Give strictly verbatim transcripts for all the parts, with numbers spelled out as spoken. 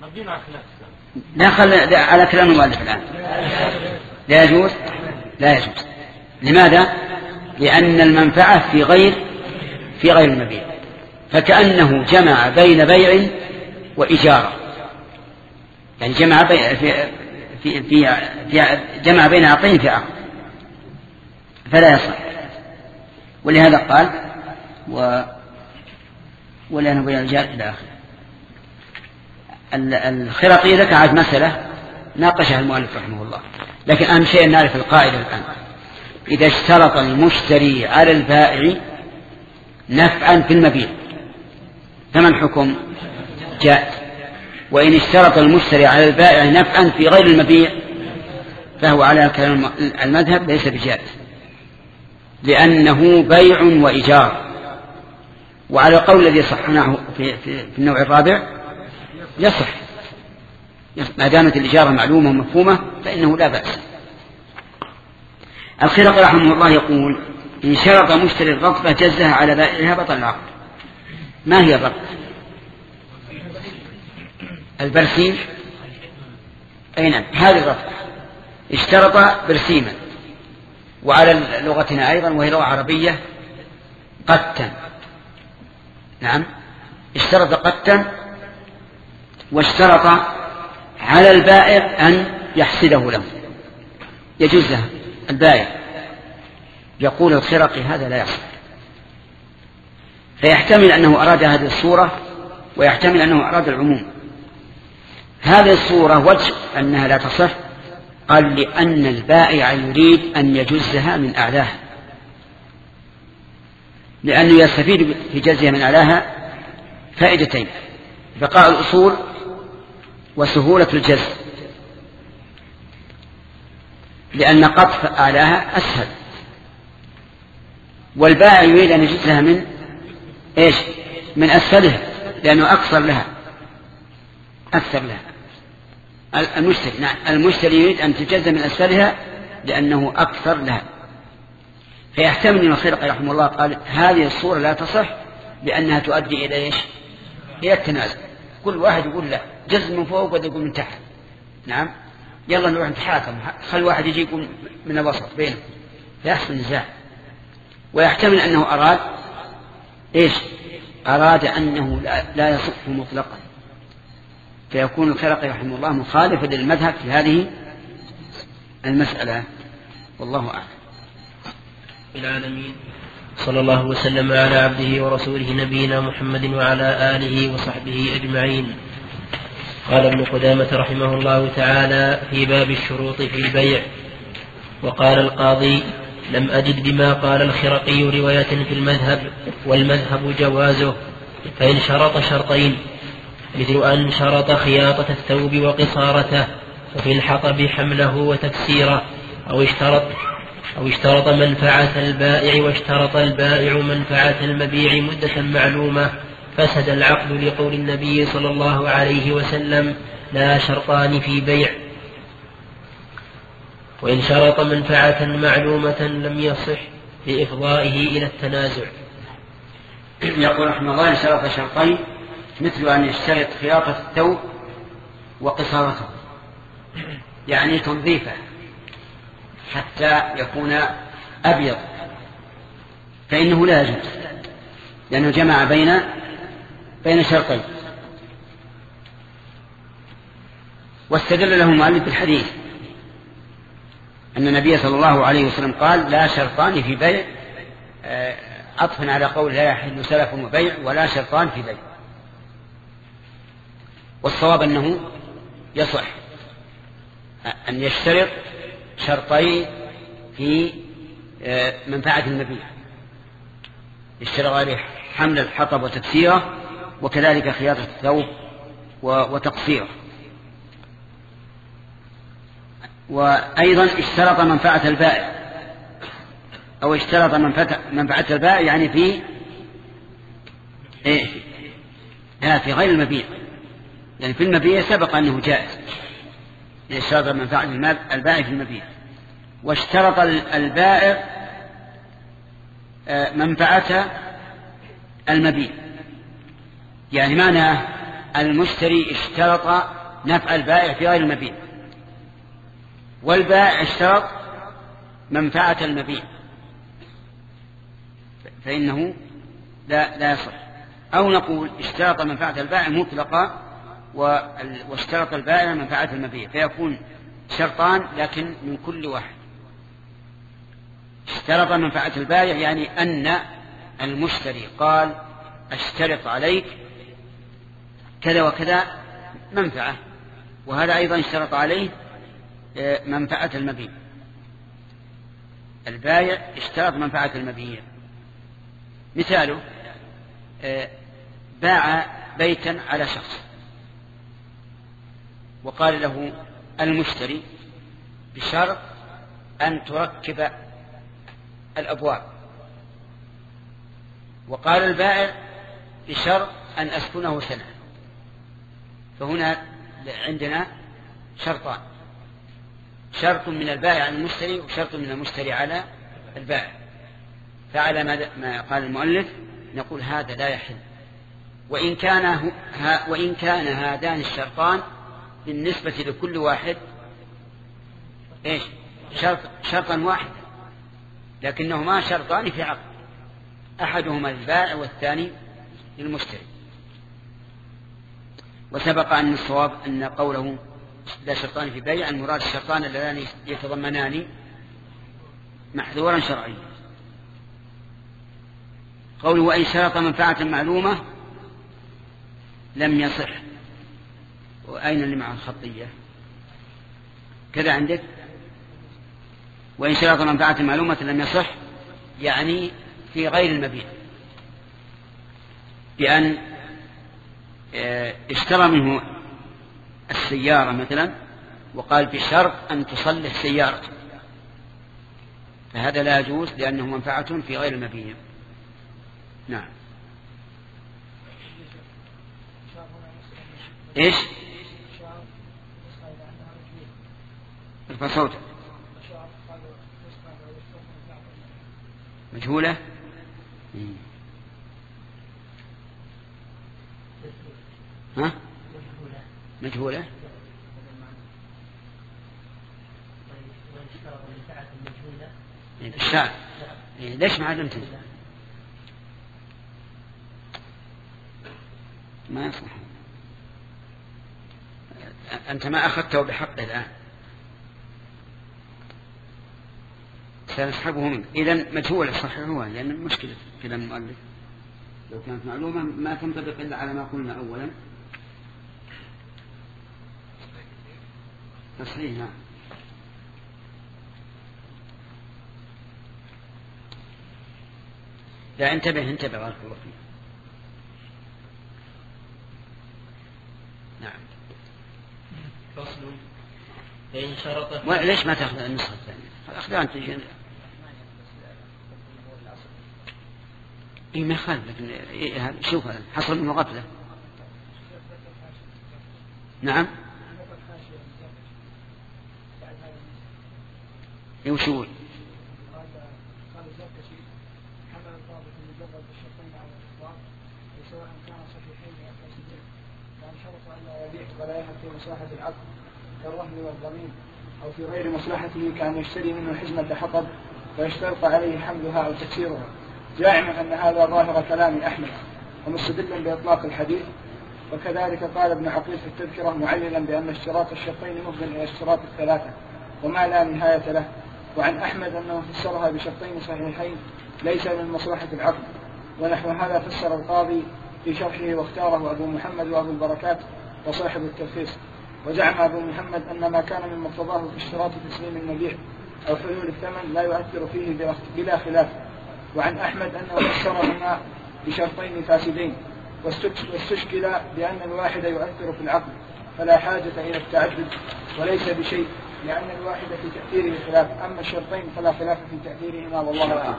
لا خل على كلام المؤلف الآن لا يجوز لا يجوز. لماذا؟ لأن المنفعة في غير في غير المبيع، فكأنه جمع بين بيع وإجارة، يعني جمع بين في في في, في جمع بين عقدين في عقد، فلا يصح. ولهذا قال و ولا نبيع الجار إلى آخره. الخرقي ذكرت مسألة ناقشها المؤلف رحمه الله، لكن أهم شيء نعرف القاعدة الآن. إذا اشترط المشتري على البائع نفعا في المبيع فما الحكم؟ جائز. وإن اشترط المشتري على البائع نفعا في غير المبيع فهو على كلام المذهب ليس بجائز، لأنه بيع وإيجار. وعلى القول الذي صحناه في, في, في النوع الرابع يصح ما دامت الإجارة معلومة ومفهومة فإنه لا بأس. الخرقي رحمه الله يقول إن شرط مشتري الرطبة جزها على بائعها بطل العقد. ما هي الرطبة؟ البرسيم. أي نعم هذه الرطبة. اشترط برسيما، وعلى لغتنا أيضا وهي لغة عربية قتا. نعم اشترط قتا، واشترط على البائع أن يحسده له يجوزها البائع. يقول الخرقي هذا لا يصح، فيحتمل أنه أراد هذه الصورة ويحتمل أنه أراد العموم. هذه الصورة وجه أنها لا تصح، قال لأن البائع يريد أن يجزها من أعلاها، لأنه يستفيد في جزها من أعلاها فائدتين: بقاء الأصول وسهولة الجز، لأن قطف أعلاها أسهل، والبائع يريد أن يجزها من إيش؟ من أسفلها، لأنه أكثر لها أكثر لها المشتري. نعم المشتري يريد أن تجز من أسفلها لأنه أكثر لها. فيحتمل أن الخرقي رحمه الله قال هذه الصورة لا تصح لأنها تؤدي إلى إيش؟ إلى التنازع. كل واحد يقول لا جز من فوق وده يقول من تحت. نعم يلا نروح نتحاكم، خل واحد يجي يقول من الوسط بينهم فيحصل نزاع. ويحتمل أنه أراد إيش؟ أراد أنه لا يصح مطلقا، فيكون الخرقي رحمه الله مخالفا للمذهب في هذه المسألة. والله أعلم. العالمين صلى الله وسلم على عبده ورسوله نبينا محمد وعلى آله وصحبه أجمعين. قال ابن قدامة رحمه الله تعالى في باب الشروط في البيع: وقال القاضي: لم أجد بما قال الخرقي رواية في المذهب، والمذهب جوازه، فإن شرط شرطين مثل أن شرط خياطة الثوب وقصارته، وفي الحطب حمله وتكسيره، أو اشترط أو اشترط منفعة البائع واشترط البائع منفعة المبيع مدة معلومة، فسد العقد لقول النبي صلى الله عليه وسلم: لا شرطان في بيع. وإن شرط منفعة معلومة لم يصح لإفضائه إلى التنازع. يقول رحمه الله: إن شرط شرطين مثل أن يشترط خياطة الثوب وقصارته، يعني تنظيفه حتى يكون أبيض، فإنه لا يجوز، لأنه جمع بين بين شرطين. واستدل له المؤلف بالحديث أن النبي صلى الله عليه وسلم قال: لا شرطان في بيع، عطفا على قول لا يحل سلف وبيع، ولا شرطان في بيع. والصواب أنه يصح أن يشترط شرطين في منفعة المبيع، يشترط عليه حمل الحطب وتكسيره، وكذلك خياطة الثوب وتقصيره. وأيضا اشترط منفعة البائع، أو اشترط منفعة البائع يعني في إيه؟ لا، في غير المبيع، يعني في المبيع سبق أنه جائز، اشترط منفعة البائع في المبيع. واشترط البائع منفعة المبيع، يعني معناه المشتري اشترط نفع البائع في غير المبيع، والبائع اشترط منفعة المبيع، فإنه لا, لا يصح. أو نقول اشترط منفعة البائع مطلقة واشترط البائع منفعة المبيع، فيكون شرطان لكن من كل واحد. اشترط منفعة البائع يعني أن المشتري قال اشترط عليك كذا وكذا منفعة، وهذا أيضا اشترط عليه منفعة المبيع. البائع اشترط منفعة المبيع، مثاله باع بيتا على شخص وقال له المشتري بشرط أن تركب الأبواب، وقال البائع بشرط أن أسكنه سنة. فهنا عندنا شرطان، شرط من البائع على المشتري وشرط من المشتري على البائع. فعلى ما قال المؤلف نقول هذا لا يحل، وإن كان, وإن كان هذان الشرطان بالنسبة لكل واحد إيش شرط شرطا واحدا، لكنهما شرطان في عقد، أحدهما للبائع والثاني للمشتري. وسبق أن الصواب أن قوله لا شرطان في بيع المراد الشرطان اللذان يتضمنان محذورا شرعيا. قوله وإن شرط منفعة معلومة لم يصح. وأين اللي مع الخطية كذا عندك؟ وإن شرط منفعة معلومة لم يصح يعني في غير المبيع، بأن اشترى منه السيارة مثلا وقال بشرط أن تصلح سيارته، فهذا لا يجوز لأنه منفعة في غير المبيع. نعم. إيش؟ ارفع صوتك. مجهولة؟ ها؟ مجهولة؟ بالشعر. ليش ما علمت؟ ما يصلح، أنت ما أخذته بحقه الآن، سنسحبه منك. إذن مجهولة صحيحوها، لأن المشكلة كلام المؤلف لو كانت معلومة ما تنطبق إلا على ما قلنا أولا. تصحيح. نعم. لا انتبه انتبه بارك الله فيك. نعم. فصل. فإن شرط ليش ما تأخذ النسخة الثانية؟ أخذها أنت. إيه ما يخالف، لكن إيه شوف حصل منه غفلة. نعم. إيه وشو؟ ولا يحد في مصلحة العقد كالرهن والضمين، أو في غير مصلحته كأن يشتري منه حزمة حطب فيشترط عليه حملها أو تكسيرها، زاعما أن هذا ظاهر كلام أحمد ومستدلا بإطلاق الحديث. وكذلك قال ابن عقيل في التذكرة معللا بأن اشتراط الشرطين مفضل إلى اشتراط الثلاثة وما لا نهاية له. وعن أحمد أنه فسرها بشرطين صحيحين ليس من مصلحة العقد، ونحو هذا فسر القاضي في شرحه واختاره أبو محمد وأبو البركات وصاحب التلخيص. وزعم أبو محمد أن ما كان من مقتضاه في اشتراط تسليم المبيع أو حلول الثمن لا يؤثر فيه بلا خلاف. وعن أحمد أنه فسرهما بشرطين فاسدين، واستشكل بأن الواحد يؤثر في العقد فلا حاجة إلى التعدد وليس بشيء، لأن الواحد في تأثيره خلاف، أما الشرطين فلا خلاف في تأثيرهما والله أعلم.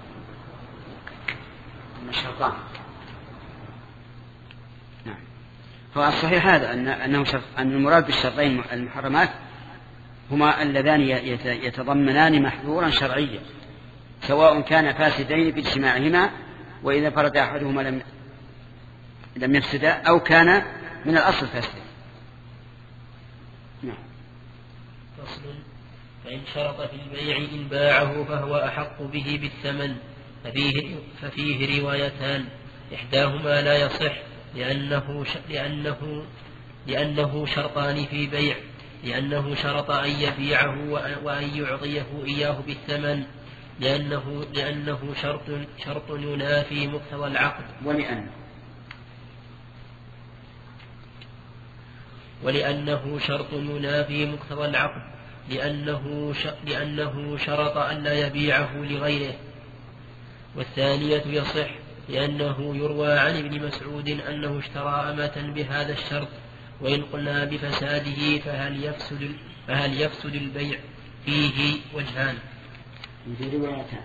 الشرطان. نعم. هو الصحيح هذا أن أنه شرط، أن المراد بالشرطين المحرمات هما اللذان يتضمنان محظورا شرعيا، سواء كان فاسدين باجتماعهما وإذا فرد أحدهما لم لم يفسدا، أو كان من الأصل فاسد. نعم. فصل. فإن شرط في البيع إن باعه فهو أحق به بالثمن، ففيه, ففيه روايتان، إحداهما لا يصح لأنه, لأنه, لأنه شرطان في بيع، لأنه شرط أن يبيعه وأن يعطيه إياه بالثمن، لأنه, لأنه شرط, شرط ينافي مقتضى العقد، ولأن ولأنه شرط ينافي مقتضى العقد، لأنه, لأنه شرط أن لا يبيعه لغيره. والثانية يصح لأنه يروى عن ابن مسعود أنه اشترى أمة بهذا الشرط، وإن قلنا بفساده فهل يفسد, فهل يفسد البيع؟ فيه وجهان. في روايتان.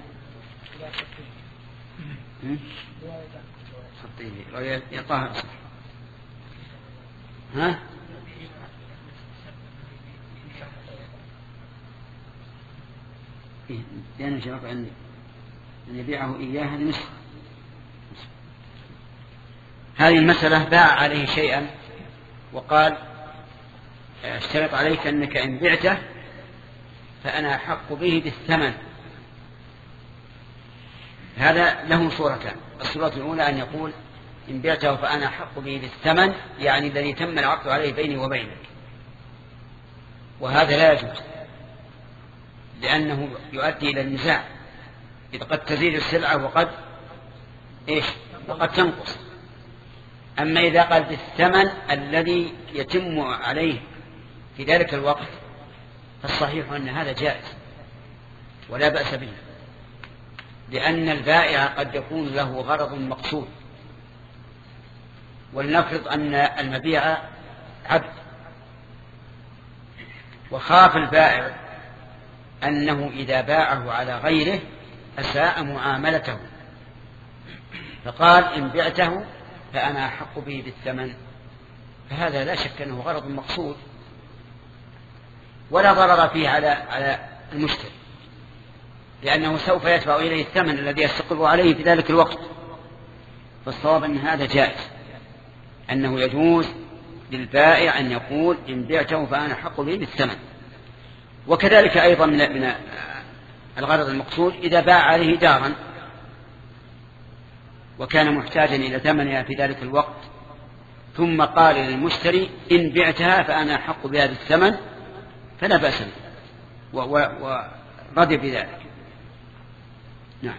رواية يطاها أصلا. ها؟ لأنه شرط أن يبيعه إياها لنصف. هذه المسألة باع عليه شيئا وقال اشترط عليك أنك إن بعته فأنا أحق به بالثمن. هذا له صورتان. الصورة الأولى أن يقول إن بعته فأنا أحق به بالثمن، يعني الذي تم العقد عليه بيني وبينك، وهذا لا يجوز لأنه يؤدي إلى النزاع، إذ قد تزيد السلعة وقد إيش وقد تنقص. أما إذا قال بالثمن الذي يتم عليه في ذلك الوقت فالصحيح أن هذا جائز ولا بأس به، لأن البائع قد يكون له غرض مقصود. ولنفرض أن المبيع عبد وخاف البائع أنه إذا باعه على غيره أساء معاملته، فقال إن بعته فأنا أحق به بالثمن، فهذا لا شك أنه غرض مقصود ولا ضرر فيه على على المشتري، لأنه سوف يدفع إليه الثمن الذي يستقر عليه في ذلك الوقت. فالصواب أن هذا جائز، أنه يجوز للبائع أن يقول إن بعته فأنا أحق به بالثمن. وكذلك أيضا من من الغرض المقصود إذا باع عليه دارا وكان محتاجا إلى ثمنها في ذلك الوقت، ثم قال للمشتري إن بعتها فأنا أحق بها بالثمن، فلا بأس به ورضي بذلك. نعم.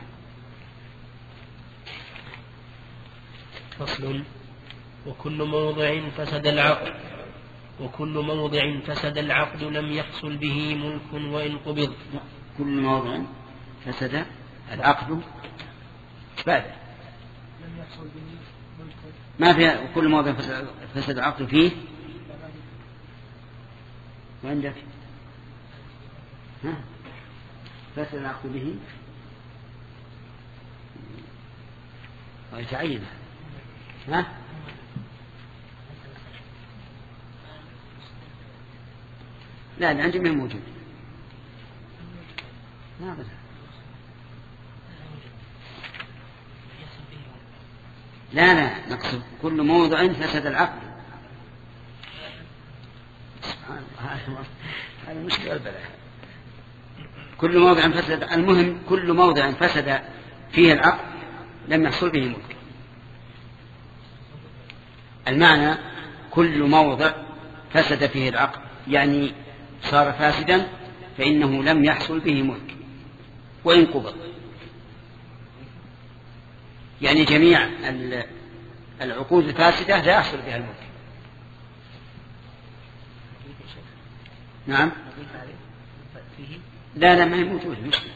فصل. وكل موضع فسد العقد وكل موضع فسد العقد لم يحصل به ملك وإن قبض. كل موضع فسد العقد بعد لم يحصل به ملك ما في. كل موضع فسد العقد فيه وعندك ها فسد العقد به ويتعين ها لا لا عندي من موجود. لا بس لا لا نقصد كل موضع فسد العقد. سبحان الله هذا مشكلة البلاء. كل موضع فسد، المهم كل موضع فسد فيه العقد لم يحصل به ملك. المعنى كل موضع فسد فيه العقد يعني صار فاسدا فإنه لم يحصل به ملك وإن قبض. يعني جميع العقود الفاسدة لا يحصل بها الملك. نعم. لا لا ما هي موجودة مشكلة،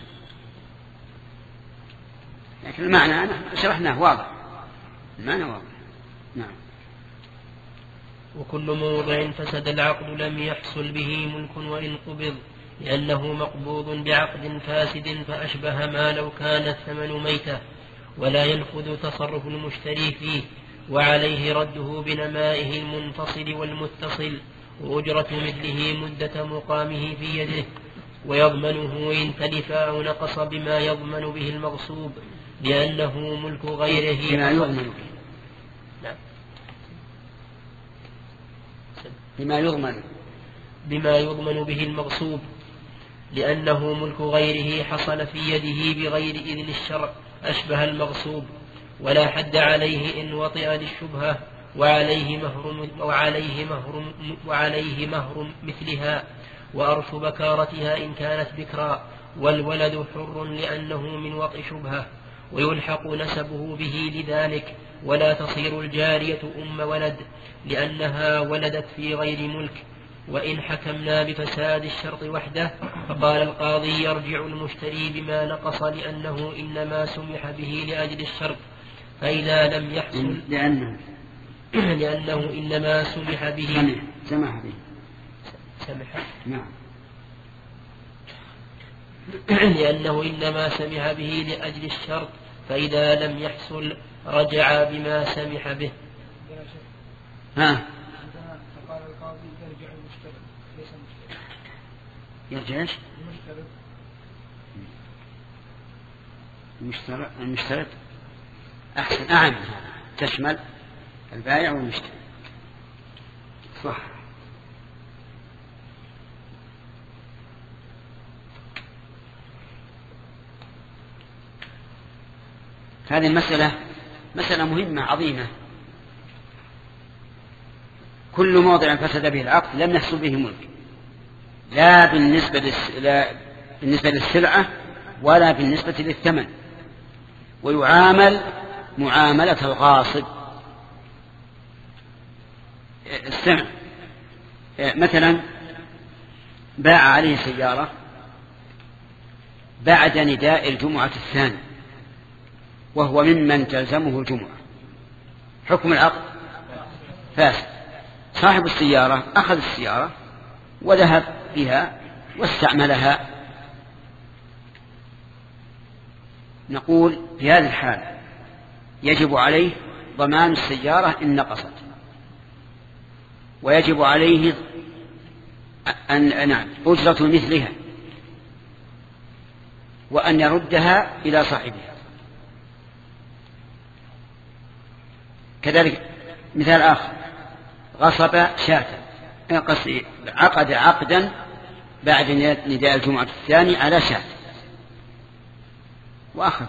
لكن المعنى أنا شرحناه واضح، المعنى واضح. نعم. وكل موضع فسد العقد لم يحصل به ملك وإن قبض، لأنه مقبوض بعقد فاسد فأشبه ما لو كان الثمن ميتة، ولا ينفذ تصرف المشتري فيه، وعليه رده بنمائه المنفصل والمتصل، وأجرة مثله مدة مقامه في يده، ويضمنه إن تلف أو نقص بما يضمن به المغصوب، لأنه ملك غيره. بما يضمن. نعم. بما يضمن بما يضمن به المغصوب، لأنه ملك غيره حصل في يده بغير إذن الشرع أشبه المغصوب، ولا حد عليه إن وطئ للشبهة، وعليه مهر وعليه مهر وعليه مهر مثلها، وأرث بكارتها إن كانت بكرا، والولد حر لأنه من وطئ شبهة، ويلحق نسبه به لذلك، ولا تصير الجارية أم ولد لأنها ولدت في غير ملك. وإن حكمنا بفساد الشرط وحده فقال القاضي يرجع المشتري بما نقص لأنه إنما سمح به لأجل الشرط، فإذا لم يحصل لأنه لأنه إنما سمح به سمح به سمح نعم لأنه إنما سمح به لأجل الشرط، فإذا لم يحصل رجع بما سمح به. ها فقال القاضي يرجع المشتري ليس المشتري. يرجع ايش؟ المشتري المشترى المشترط أحسن أعم تشمل البائع والمشتري صح. هذه المسألة مسألة مهمة عظيمة. كل موضع فسد به العقد لم يحصل به ملك، لا بالنسبة للس... لا بالنسبة للسلعة ولا بالنسبة للثمن، ويعامل معاملة الغاصب. السمع مثلا باع عليه سيارة بعد نداء الجمعة الثاني وهو ممن تلزمه الجمعة، حكم العقد فاسد. صاحب السيارة أخذ السيارة وذهب بها واستعملها، نقول في هذه الحال يجب عليه ضمان السيارة إن نقصت، ويجب عليه أن نعم أجرة مثلها، وأن يردها إلى صاحبها. كذلك مثال آخر، غصب شاة، عقد عقدا بعد نداء الجمعة الثاني على شاة وأخذ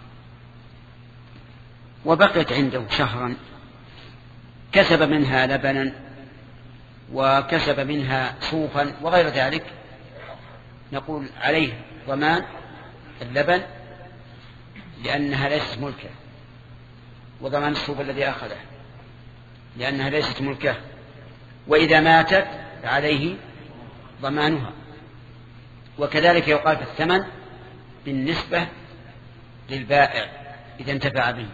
وبقيت عنده شهرا، كسب منها لبنا وكسب منها صوفا وغير ذلك، نقول عليه ضمان اللبن لأنها ليست ملكه، وضمان الصوف الذي أخذه لأنها ليست ملكه، وإذا ماتت عليه ضمانها. وكذلك يقال في الثمن بالنسبة للبائع إذا انتفع به.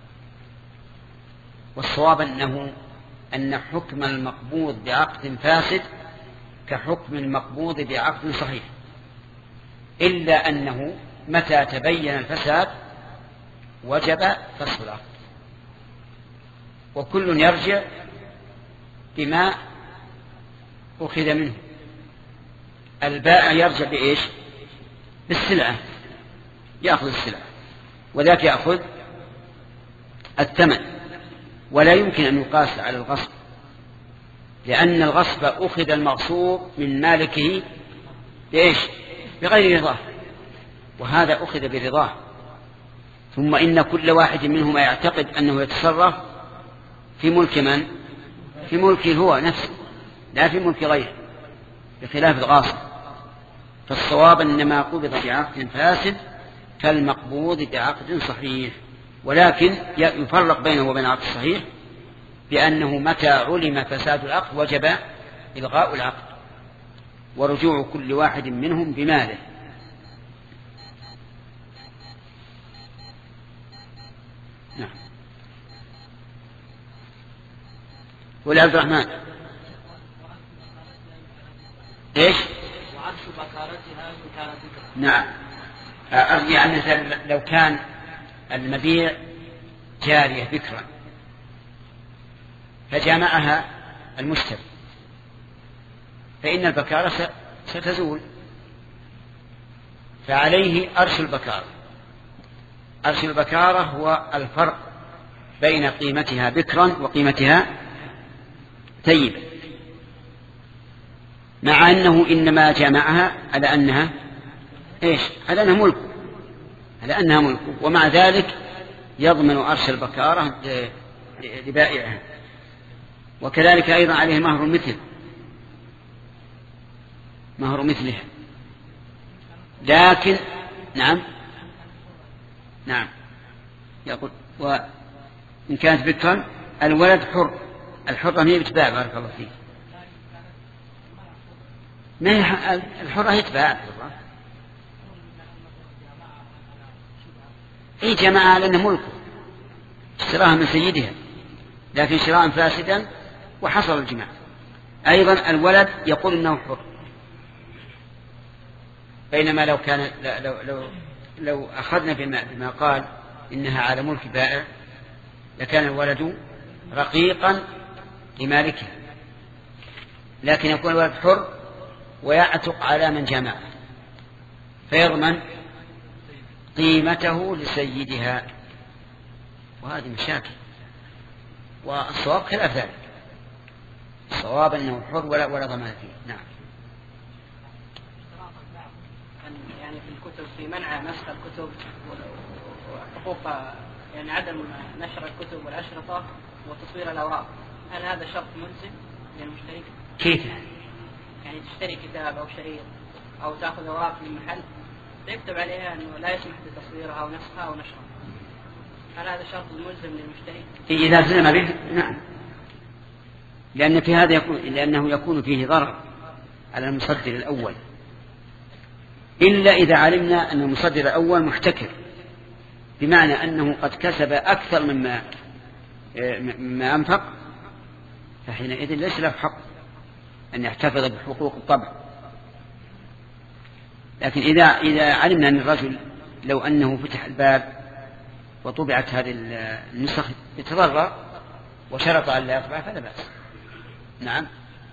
والصواب أنه أن حكم المقبوض بعقد فاسد كحكم المقبوض بعقد صحيح، إلا أنه متى تبين الفساد وجب فسخ العقد، وكل يرجع بما أخذ منه. البائع يرجع بإيش؟ بالسلعة، يأخذ السلعة، وذاك يأخذ الثمن، ولا يمكن أن يقاس على الغصب، لأن الغصب أخذ المغصوب من مالكه بإيش؟ بغير رضاه، وهذا أخذ برضاه. ثم إن كل واحد منهما يعتقد أنه يتصرف في ملك من؟ في ملكه هو نفسه، لا في ملك غيره، بخلاف الغاصب. فالصواب أن ما قبض بعقد فاسد كالمقبوض بعقد صحيح، ولكن يفرق بينه وبين العقد الصحيح بأنه متى علم فساد العقد وجب إلغاء العقد ورجوع كل واحد منهم بماله. نعم. ولعبد الرحمن ايش؟ وعكس بكارتها إن كانت بكرا. نعم، أرجع أن مثلا لو كان المبيع جارية بكرا فجامعها المشتري فإن البكارة ستزول، فعليه أرش البكارة. أرش البكارة هو الفرق بين قيمتها بكرا وقيمتها ثيبا، مع أنه إنما جمعها على أنها إيش؟ على أنها ملك، على أنها ملك، ومع ذلك يضمن أرش البكارة لبائعها. وكذلك أيضا عليه مهر مثل مهر مثلها. لكن نعم نعم يقول وإن كانت بكرا الولد حر، الحرة هي بتباع. بارك الله فيك. ما هي الحرة هي تباع. هي جماعة لأنه ملكه، اشتراها من سيدها، لكن شراء فاسدا وحصل الجماع. أيضا الولد يقول إنه حر، بينما لو كان لو لو لو أخذنا بما, بما قال إنها على ملك بائع لكان الولد رقيقا لمالكه، لكن يكون الولد حر ويعتق على من جمع فيضمن قيمته لسيدها، وهذه مشاكل. والصواب خلاف ذلك، الصواب أنه حر ولا ولا ضمان فيه. نعم. يعني في الكتب في منع نسخ الكتب وحقوق يعني عدم نشر الكتب والأشرطة وتصوير الأوراق، هل هذا شرط ملزم للمشتري؟ كيف؟ يعني تشتري كتاب أو شريط أو تأخذ أوراق من محل يكتب عليها أنه لا يسمح بتصويرها أو نسخها أو نشرها، هل هذا شرط ملزم للمشتري؟ إذا سلم به نعم، لأن في هذا يكون لأنه يكون فيه ضرر على المصدر الأول، إلا إذا علمنا أن المصدر الأول محتكر، بمعنى أنه قد كسب أكثر مما مما أنفق، فحينئذ ليس له حق أن يحتفظ بحقوق الطبع. لكن إذا إذا علمنا أن الرجل لو أنه فتح الباب وطبعت هذه النسخ يتضرر وشرط أن لا يطبع فلا بأس. نعم.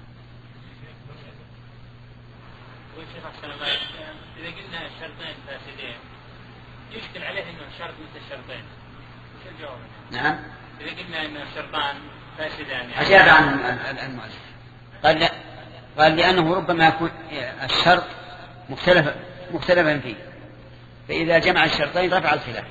إذا قلنا الشرطين فاسدين يشكل عليه إنه شرط مثل الشرطين، وش الجواب؟ نعم. إذا قلنا إن الشرطان فاسدان يعني أجاب عن المؤلف قال لا، قال لأنه ربما يكون الشرط مختلفا مختلفا فيه، فإذا جمع الشرطين رفع الخلاف.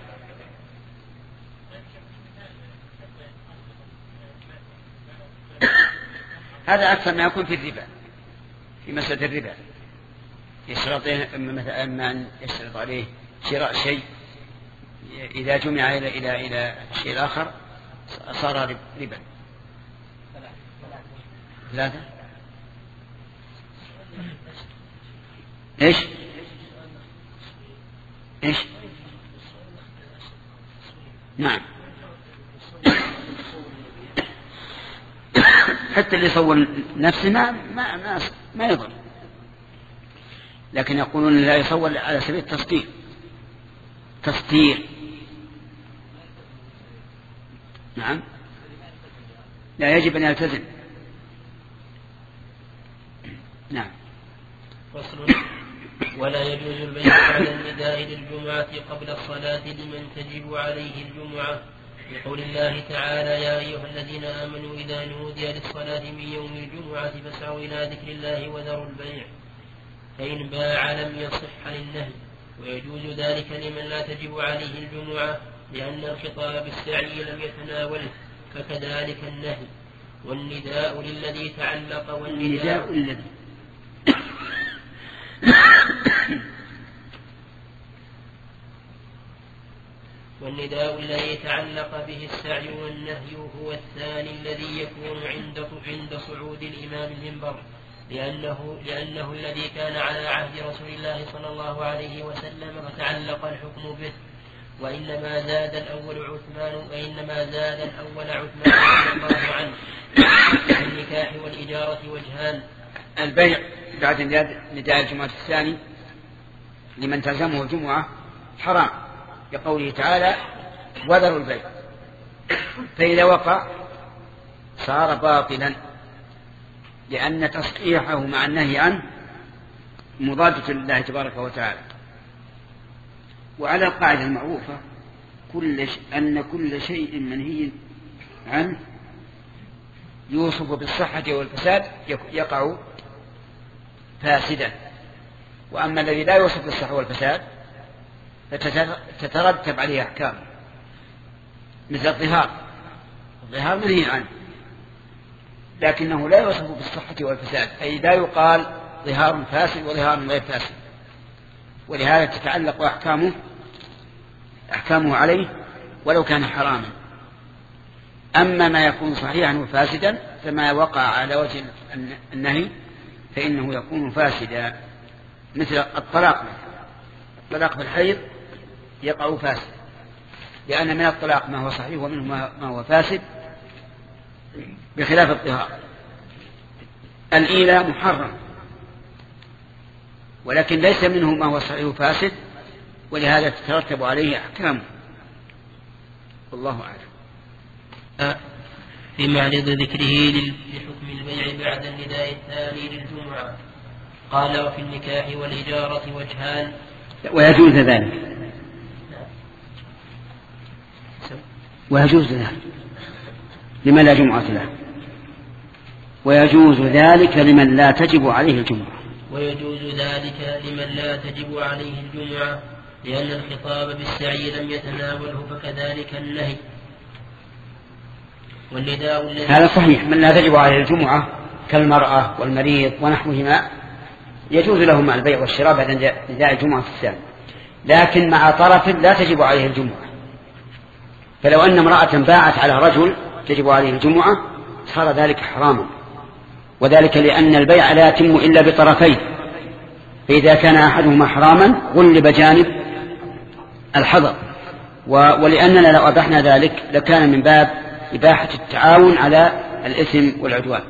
هذا أكثر ما يكون في الربا، في مسألة الربا يشترط مثلا أن يشترط عليه شراء شيء إذا جمع إلى إلى إلى شيء آخر صار ربا. ثلاثة إيش إيش نعم، حتى اللي يصور نفسه ما ما ما, ما يضر، لكن يقولون لا يصور على سبيل التسطير تسطير. نعم لا يجب أن يلتزم. نعم. فصل. ولا يجوز البيع بعد النداء للجمعة قبل الصلاة لمن تجب عليه الجمعة، لقول الله تعالى يا أيها الذين آمنوا إذا نودي للصلاة من يوم الجمعة فاسعوا إلى ذكر الله وذروا البيع، فإن باع لم يصح للنهي. ويجوز ذلك لمن لا تجب عليه الجمعة لأن الخطاب بالسعي لم يتناوله، فكذلك النهي. والنداء للذي تعلق والنداء للذي والنداء الذي تعلق به السعي والنهي هو الثاني الذي يكون عند عند صعود الإمام المنبر، لأنه, لأنه الذي كان على عهد رسول الله صلى الله عليه وسلم فتعلق الحكم به. وإنما زاد الأول عثمان وإنما زاد الأول عثمان رضي الله عنه. النكاح والإجارة وجهان. البيع بعد نداء الجمعة الثاني لمن تلزمه الجمعة حرام، بقوله تعالى وذروا البيع، فإذا وقع صار باطلا، لأن تصحيحه مع النهي عنه مضادة لله تبارك وتعالى. وعلى القاعدة المعروفة كل ش... أن كل شيء منهي عنه يوصف بالصحة والفساد يقع فاسدا. وأما الذي لا يوصف بالصحة والفساد فتترتب عليه أحكام مثل الظهار. الظهار منهي عنه لكنه لا يوصف بالصحة والفساد، أي لا يقال ظهار فاسد وظهار غير فاسد، ولهذا تتعلق أحكامه أحكامه عليه ولو كان حراما. أما ما يكون صحيحا وفاسدا فما وقع على وجه النهي فإنه يكون فاسدا، مثل الطلاق. الطلاق في الحيض يقع فاسد، لأن من الطلاق ما هو صحيح ومنه ما هو فاسد بخلاف الطهار. الإيلاء محرم ولكن ليس منه ما هو صحيح وفاسد، ولهذا تترتب عليه أحكامه. والله أعلم. في معرض ذكره لحكم البيع بعد النداء الثاني للجمعة قال: وفي النكاح والإجارة وجهان. ويجوز ذلك ويجوز ذلك لمن لا جمعة له، ويجوز ذلك لمن لا تجب عليه الجمعة. ويجوز ذلك لمن لا تجب عليه الجمعة لأن الخطاب بالسعي لم يتناوله، فكذلك النهي. والنداء الذي هذا صحيح، من لا تجب عليه الجمعة كالمرأة والمريض ونحوهما يجوز لهما البيع والشراء بعد نداء الجمعة الثاني، لكن مع طرف لا تجب عليه الجمعة. فلو أن امرأة باعت على رجل تجب عليه الجمعة صار ذلك حراما، وذلك لأن البيع لا يتم إلا بطرفين، فإذا كان أحدهما حراما غلب جانب الحظر. ولأننا لو أبحنا ذلك لكان من باب إباحة التعاون على الإثم والعدوان.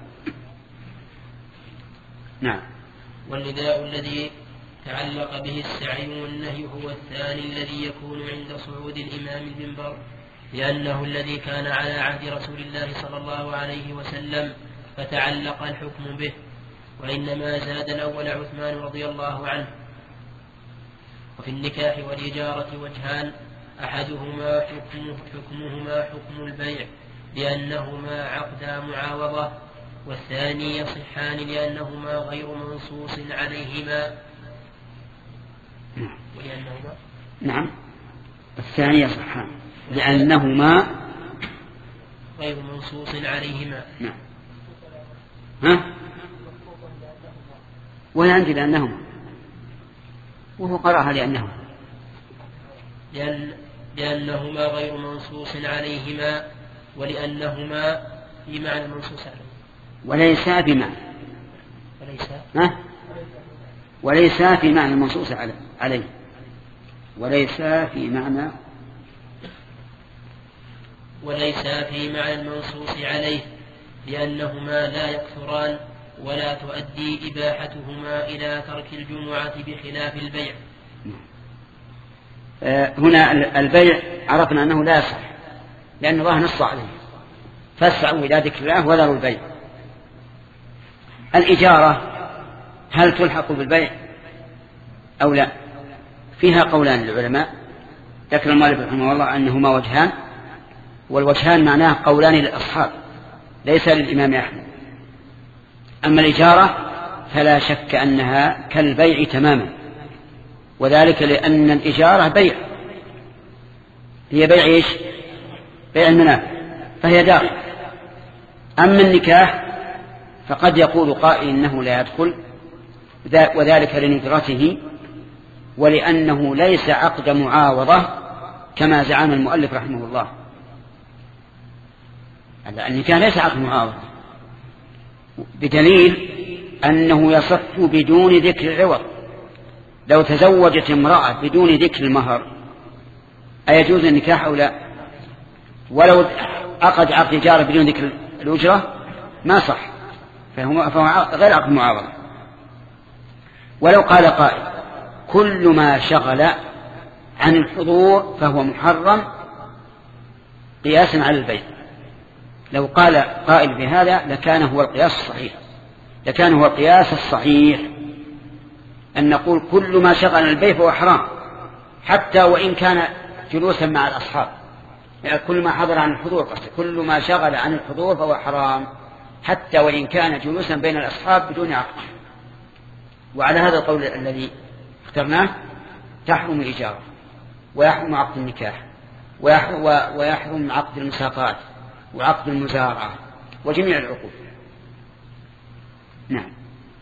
نعم. والنداء الذي تعلق به السعي والنهي هو الثاني الذي يكون عند صعود الإمام المنبر، لأنه الذي كان على عهد رسول الله صلى الله عليه وسلم فتعلق الحكم به، وإنما زاد الأول عثمان رضي الله عنه. وفي النكاح والإجارة وجهان، أحدهما حكم حكمهما حكم البيع لأنهما عقدا معاوضة، والثاني يصحان لأنهما غير منصوص عليهما. ولأنهما نعم الثاني يصحان لأنهما غير منصوص عليهما. نعم. ها؟ وهي عندي لأنهما، وهو قرأها لأنهما لأن لأنهما غير منصوص عليهما، ولأنهما في معنى منصوص عليه وليس بمعنى وليس ها؟ وليس في معنى المنصوص عليه وليس في معنى وليس في معنى المنصوص عليه لأنهما لا يكثران ولا تؤدي إباحتهما إلى ترك الجمعة بخلاف البيع. هنا البيع عرفنا أنه لا يصح لأن الله نص عليه، فاسعوا إلى ذكر الله وذروا البيع. الإجارة هل تلحق بالبيع أو لا؟ فيها قولان للعلماء، ذكر المؤلف رحمه الله أنهما وجهان، والوجهان معناه قولان للأصحاب ليس للإمام أحمد. أما الإجارة فلا شك أنها كالبيع تماما، وذلك لأن الإجارة بيع، هي بيع إيش؟ بيع المنافع، فهي داخل. أما النكاح فقد يقول قائل إنه لا يدخل، وذلك لندرته ولأنه ليس عقد معاوضة كما زعم المؤلف رحمه الله. النكاح ليس عقد معاوضة، بدليل أنه يصح بدون ذكر العوض. لو تزوجت امرأة بدون ذكر المهر أيجوز النكاح أو لا؟ ولو عقد عقد إجارة بدون ذكر الأجرة ما صح، فهو غير عقد معاوضة. ولو قال قائل كل ما شغل عن الحضور فهو محرم قياسا على البيع، لو قال قائل بهذا لكان هو القياس الصحيح، لكان هو القياس الصحيح أن نقول كل ما شغل عن البيع فهو حرام حتى وإن كان جلوسا مع الأصحاب، يعني كل ما حضر عن الحضور، كل ما شغل عن الحضور فهو حرام حتى وإن كان جلوسا بين الأصحاب بدون عقد. وعلى هذا القول الذي اخترناه تحرم الإجارة ويحرم عقد النكاح ويحرم عقد المساقات وعقد المزارعة وجميع العقود. نعم.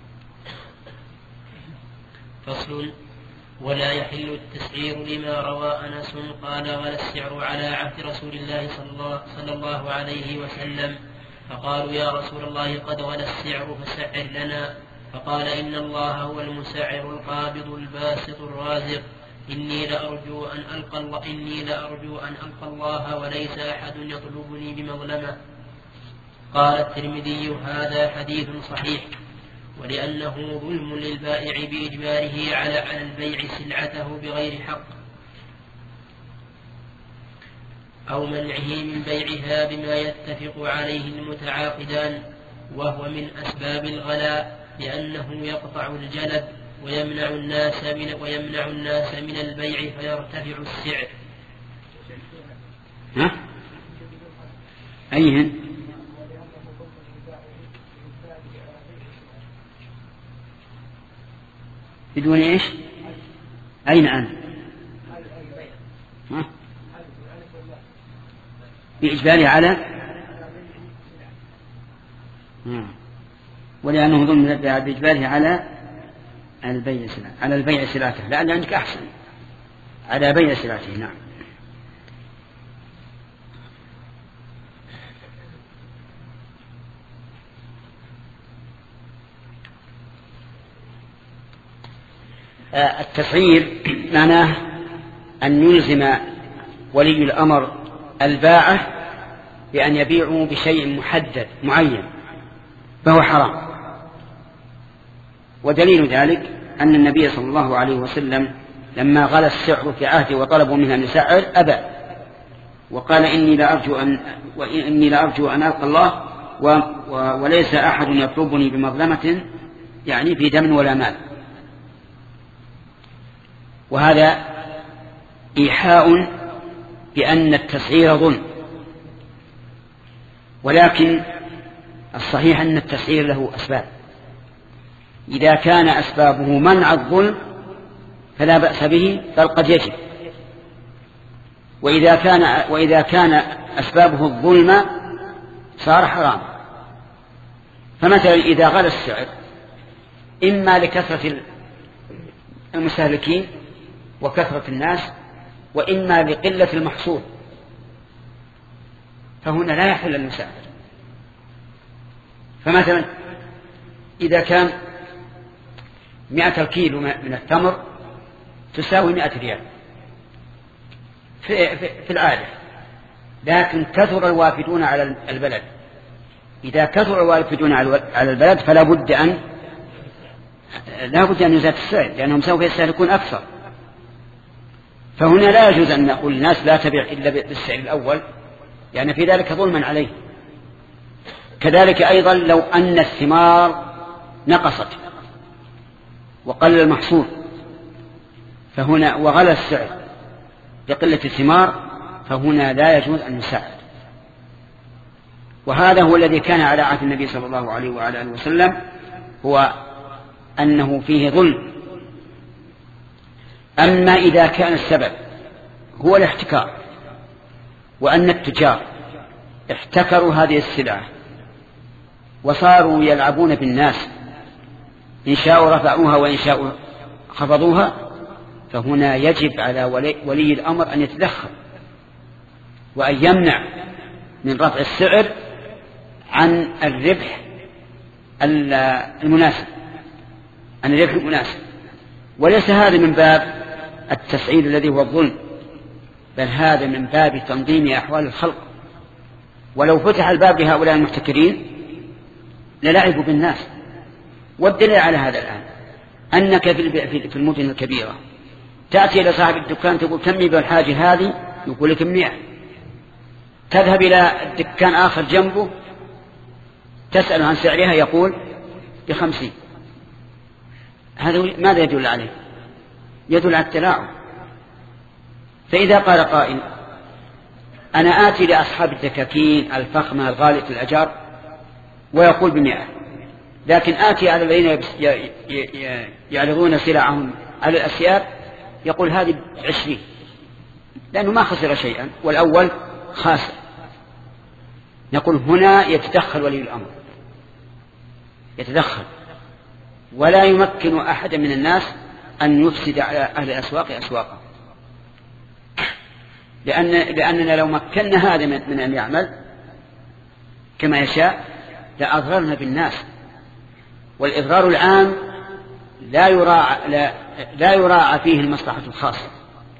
فصل. ولا يحل التسعير لما روى أنس قال ولا السعر على عهد رسول الله صلى الله عليه وسلم، فقالوا يا رسول الله قد ولا السعر فسعر لنا، فقال إن الله هو المسعر القابض الباسط الرازق، إني لأرجو أن ألقى الله إني لأرجو أن ألقى الله وليس أحد يطلبني بمظلمة. قال الترمذي هذا حديث صحيح، ولأنه ظلم للبائع بإجباره على على البيع سلعته بغير حق أو منعه من بيعها بما يتفق عليه المتعاقدان، وهو من أسباب الغلاء لأنه يقطع الجلب ويمنع الناس من ويمنع الناس من البيع فيرتفع السعر. ها؟ أيهن؟ بدون إيش؟ أين أنا؟ ها؟ بإجباره على ها. ولأنه ظلم بإجباره على البيع سلعته على البيع سلعته، لأن عندك أحسن على بيع سلعته. نعم. التسعير معناه أن يلزم ولي الأمر البائع بأن يبيعوا بشيء محدد معين فهو حرام. ودليل ذلك أن النبي صلى الله عليه وسلم لما غلى السعر في عهده وطلبوا منه أن يسعر أبى، وقال إني لأرجو أن وإني لأرجو أن ألقى الله و وليس أحد يطلبني بمظلمة، يعني في دم ولا مال. وهذا إيحاء بأن التسعير ظلم، ولكن الصحيح أن التسعير له أسباب. إذا كان أسبابه منع الظلم فلا بأس به، بل قد يجب. وإذا كان وإذا كان أسبابه الظلم صار حرام. فمثلا إذا غلى السعر إما لكثرة المستهلكين وكثرة الناس، وإما لقلة المحصول، فهنا لا يحل المساعدة. فمثلا إذا كان مئة الكيلو من التمر تساوي مئة ريال في, في, في العادة، لكن كثر الوافدون على البلد. إذا كثر الوافدون على البلد فلا بد أن لا بد أن يزاد السعر، لأنهم سوف يستهلكون أكثر. فهنا لا يجوز أن نقول للناس لا تبيع إلا بالسعر الأول، لأن في ذلك ظلما عليه. كذلك أيضا لو أن الثمار نقصت وقل المحصول فهنا وغلى السعر لقلة الثمار، فهنا لا يجوز أن نساعد. وهذا هو الذي كان على عهد النبي صلى الله عليه وعلى آله وسلم، هو أنه فيه ظلم. أما إذا كان السبب هو الاحتكار، وأن التجار احتكروا هذه السلعة وصاروا يلعبون بالناس، إن شاءوا رفعوها وإن شاءوا خفضوها، فهنا يجب على ولي, ولي الأمر أن يتدخل وأن يمنع من رفع السعر عن الربح المناسب عن الربح المناسب. وليس هذا من باب التسعير الذي هو الظلم، بل هذا من باب تنظيم أحوال الخلق. ولو فتح الباب لهؤلاء المحتكرين للعبوا بالناس. والدليل على هذا الآن أنك في المدن الكبيرة تأتي إلى صاحب الدكان تقول كم يبيع الحاجة هذه، يقول لك مئة. تذهب إلى دكان آخر جنبه تسأل عن سعرها يقول بخمسين. هذا ماذا يدل عليه؟ يدل على التلاعب. فإذا قال قائل أنا آتي لأصحاب الدكاكين الفخمة الغالية الأجار ويقول بمئة، لكن آتي على الذين يعرضون سلعهم على الأسياب يقول هذه عشرين، لأنه ما خسر شيئا والأول خاسر. نقول هنا يتدخل ولي الأمر، يتدخل ولا يمكن أحد من الناس أن يفسد على أهل الأسواق أسواقهم، لأن لأننا لو مكنا هذا من أن يعمل كما يشاء لأضررنا بالناس، والإضرار العام لا يراعى لا, لا يراعى فيه المصلحة الخاصة.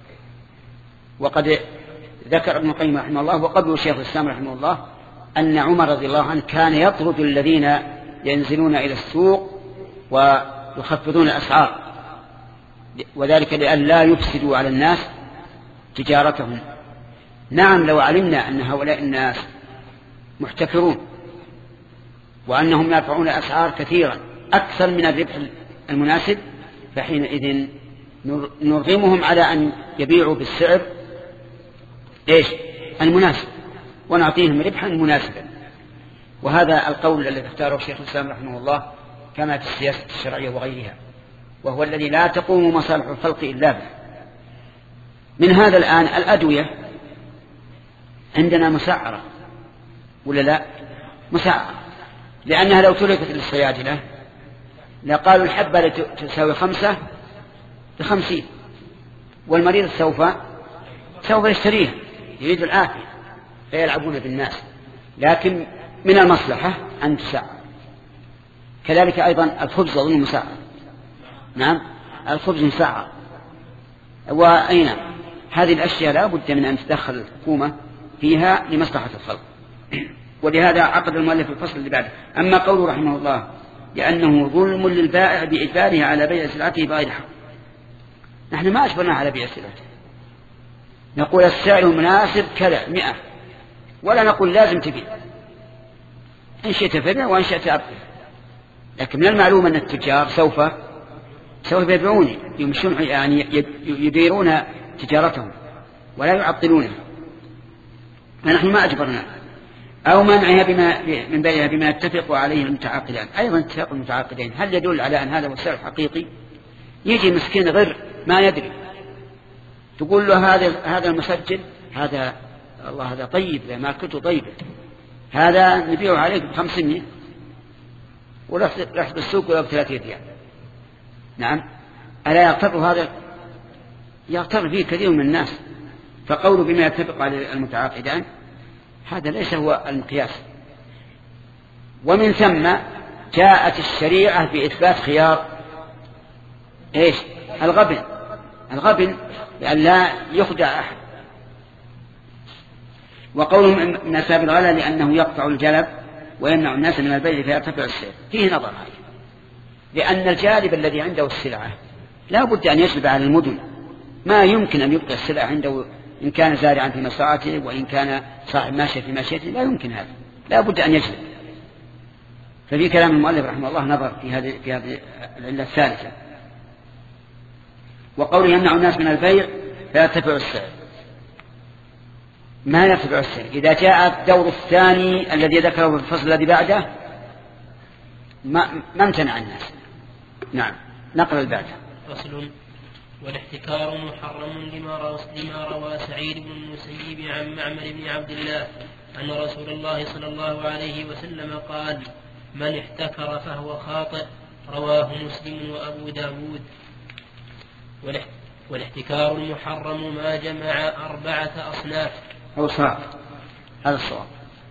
وقد ذكر ابن القيم رحمه الله وقبله الشيخ الإسلام رحمه الله أن عمر رضي الله عنه كان يطرد الذين ينزلون إلى السوق ويخفضون الأسعار، وذلك لأن لا يفسدوا على الناس تجارتهم. نعم لو علمنا أن هؤلاء الناس محتكرون وأنهم يرفعون الأسعار كثيرا أكثر من الربح المناسب، فحينئذ نرغمهم على أن يبيعوا بالسعر إيش المناسب ونعطيهم ربحا مناسبا. وهذا القول الذي اختاره الشيخ الإسلام رحمه الله كما في السياسة الشرعية وغيرها، وهو الذي لا تقوم مصالح الخلق إلا به. من هذا الآن الأدوية عندنا مسعرة ولا لا؟ مسعرة، لأنها لو تركت للصيادلة لقالوا الحبة تساوي خمسة بخمسين، والمريض سوف سوف يشتريها يريد الآخر فيلعبون بالناس. لكن من المصلحة أن تسعر. كذلك أيضا الخبز أظن مسعر. نعم الخبز مسعر. وأين هذه الأشياء لا بد من أن تدخل الحكومة فيها لمصلحة الخلق. ولهذا عقد المؤلف الفصل اللي بعده. أما قوله رحمه الله لأنه ظلم للبائع بإجباره على بيع سلعته بغير حق، نحن ما أجبرنا على بيع سلعته، نقول السعر مناسب كذا مئة، ولا نقول لازم تبيع، إن شئت فبيع وإن شئت أبقى. لكن من المعلوم أن التجار سوف سوف يبيعون يمشون يعني يديرون تجارتهم ولا يعطلونها، فنحن ما أجبرنا. أو منعها بما من بيعها بما يتفق عليه المتعاقدان. أيضا اتفاق المتعاقدين هل يدل على أن هذا هو السعر الحقيقي؟ يجي مسكين غير ما يدري تقول له هذا هذا المسجل هذا الله هذا طيب ماركته طيبة، هذا نبيعه عليك بخمسمية ورحت بالسوق ولا بثلاثين ريال. نعم ألا يغتر هذا؟ يغتر فيه كثير من الناس. فقوله بما يتفق على المتعاقدان هذا ليس هو المقياس. ومن ثم جاءت الشريعة بإثبات خيار إيش الغبن الغبن لأن لا يخدع أحد. وقوله من أسباب الغلا لأنه يقطع الجلب ويمنع الناس من البيع فيرتفع السعر، فيه نظر هذا، لأن الجالب الذي عنده السلعة لا بد أن يجلب على المدن، ما يمكن أن يبقى السلعة عنده إن كان زارعا في مزرعته وإن كان صاحب ماشية في ماشيته، لا يمكن هذا، لا بد أن يجلب. ففي كلام المؤلف رحمه الله نظر في هذه في هذه العلة الثالثة. وقوله يمنع الناس من البيع فيرتفع السعر، ما يرتفع السعر إذا جاء الدور الثاني الذي ذكره في الفصل الذي بعده ما ما امتنع الناس. نعم نقرأ البعده. فصل. والاحتكار محرم لما روى, لما روى سعيد بن المسيب عن معمر بن عبد الله أن رسول الله صلى الله عليه وسلم قال: من احتكر فهو خاطئ. رواه مسلم وأبو داود. والاحتكار المحرم ما جمع أربعة أصناف أو صار هذا الصواب.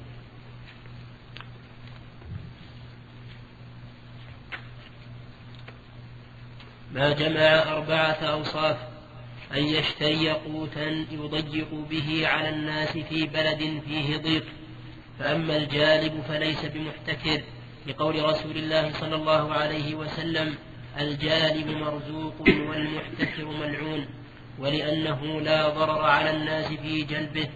ما جمع أربعة أوصاف: أن يشتري قوتا يضيق به على الناس في بلد فيه ضيق، فأما الجالب فليس بمحتكر، لقول رسول الله صلى الله عليه وسلم: الجالب مرزوق والمحتكر ملعون، ولأنه لا ضرر على الناس في جلبه.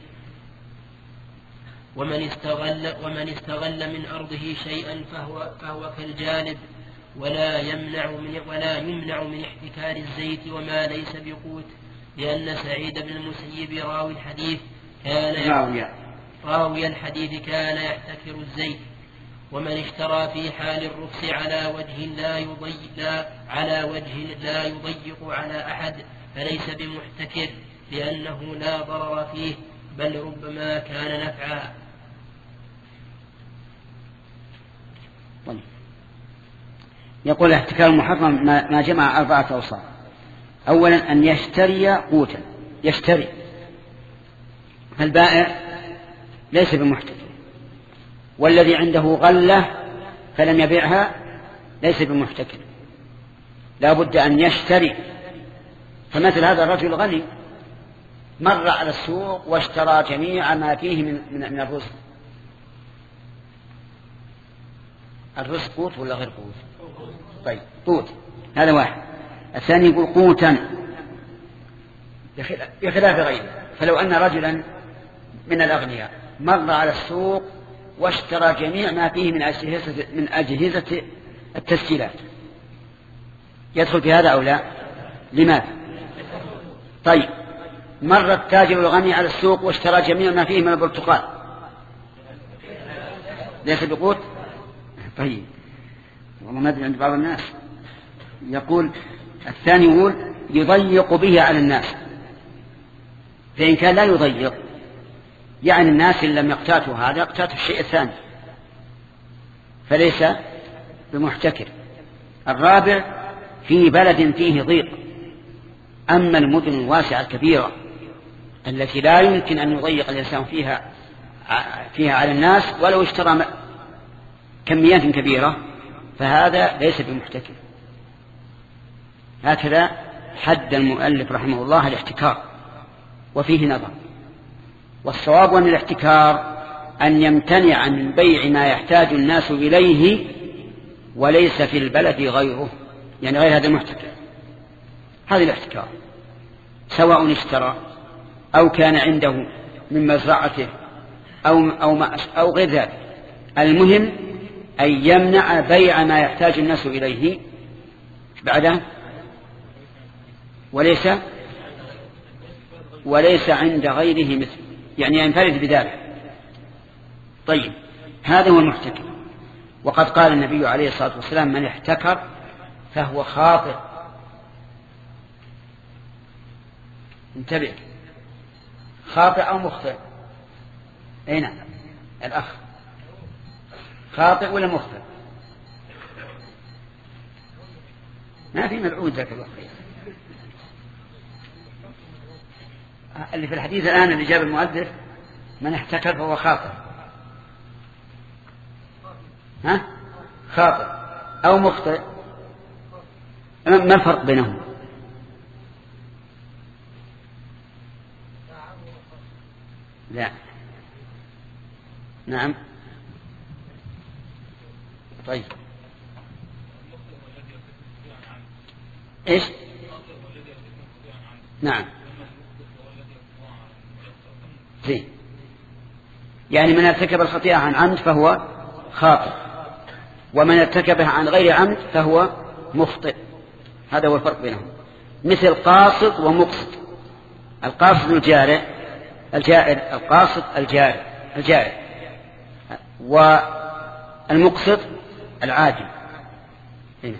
ومن استغل, ومن استغل من أرضه شيئا فهو, فهو كالجالب، ولا يمنع من ولا يمنع من احتكار الزيت وما ليس بقوت، لأن سعيد بن المسيب راوي الحديث كان راوي الحديث كان يحتكر الزيت. ومن اشترى في حال الرخص على وجه لا يضيق لا على وجه لا يضيق على أحد فليس بمحتكر لأنه لا ضرر فيه بل ربما كان نفعا. يقول الاحتكار المحرم ما جمع أربعة أوصاف. أولا أن يشتري قوتا، يشتري، فالبائع ليس بمحتكر، والذي عنده غلة فلم يبيعها ليس بمحتكر، لا بد أن يشتري. فمثل هذا الرجل غني مر على السوق واشترى جميع ما فيه من, من, من الرزق. الرزق قوت ولا غير قوت؟ طيب قوت، هذا واحد. الثاني يقول قوتا بخلاف غيره. فلو أن رجلا من الأغنياء مر على السوق واشترى جميع ما فيه من أجهزة, من أجهزة التسجيلات، يدخل في هذا أو لا؟ لماذا؟ طيب مر التاجر الغني على السوق واشترى جميع ما فيه من البرتقال، ليس بقوت؟ طيب والله ما أدري عند بعض الناس. يقول الثاني يقول يضيق به على الناس، فإن كان لا يضيق يعني الناس إن لم يقتاتوا هذا يقتاتوا الشيء الثاني فليس بمحتكر. الرابع في بلد فيه ضيق. أما المدن الواسعة الكبيرة التي لا يمكن أن يضيق الإنسان فيها فيها على الناس ولو اشترى كميات كبيرة فهذا ليس بمحتكر. هكذا حد المؤلف رحمه الله الاحتكار، وفيه نظر. والصواب أن الاحتكار أن يمتنع من بيع ما يحتاج الناس إليه وليس في البلد غيره، يعني غير هذا المحتكر. هذا الاحتكار سواء اشترى أو كان عنده من مزرعته أو, أو, أو غير ذلك. المهم أن يمنع بيع ما يحتاج الناس إليه بعده وليس وليس عند غيره مثل، يعني ينفرد بذلك. طيب هذا هو المحتكر. وقد قال النبي عليه الصلاة والسلام من احتكر فهو خاطئ. انتبه، خاطئ أو مخطئ؟ أين الأخ؟ خاطئ ولا مخطئ؟ ما في ملعون ذاك الله خير. اللي في الحديث الآن اللي جاب المؤلف من احتكر فهو خاطئ. ها؟ خاطئ أو مخطئ؟ ما الفرق بينهم؟ لا. نعم. طيب إيش؟ نعم زين. يعني من ارتكب الخطيئة عن عمد فهو خاطئ، ومن ارتكبها عن غير عمد فهو مخطئ. هذا هو الفرق بينهم. مثل قاصد ومقصد. القاصد الجارع الجائر، القاصد الجارع الجائر، والمقصد العاجل. هنا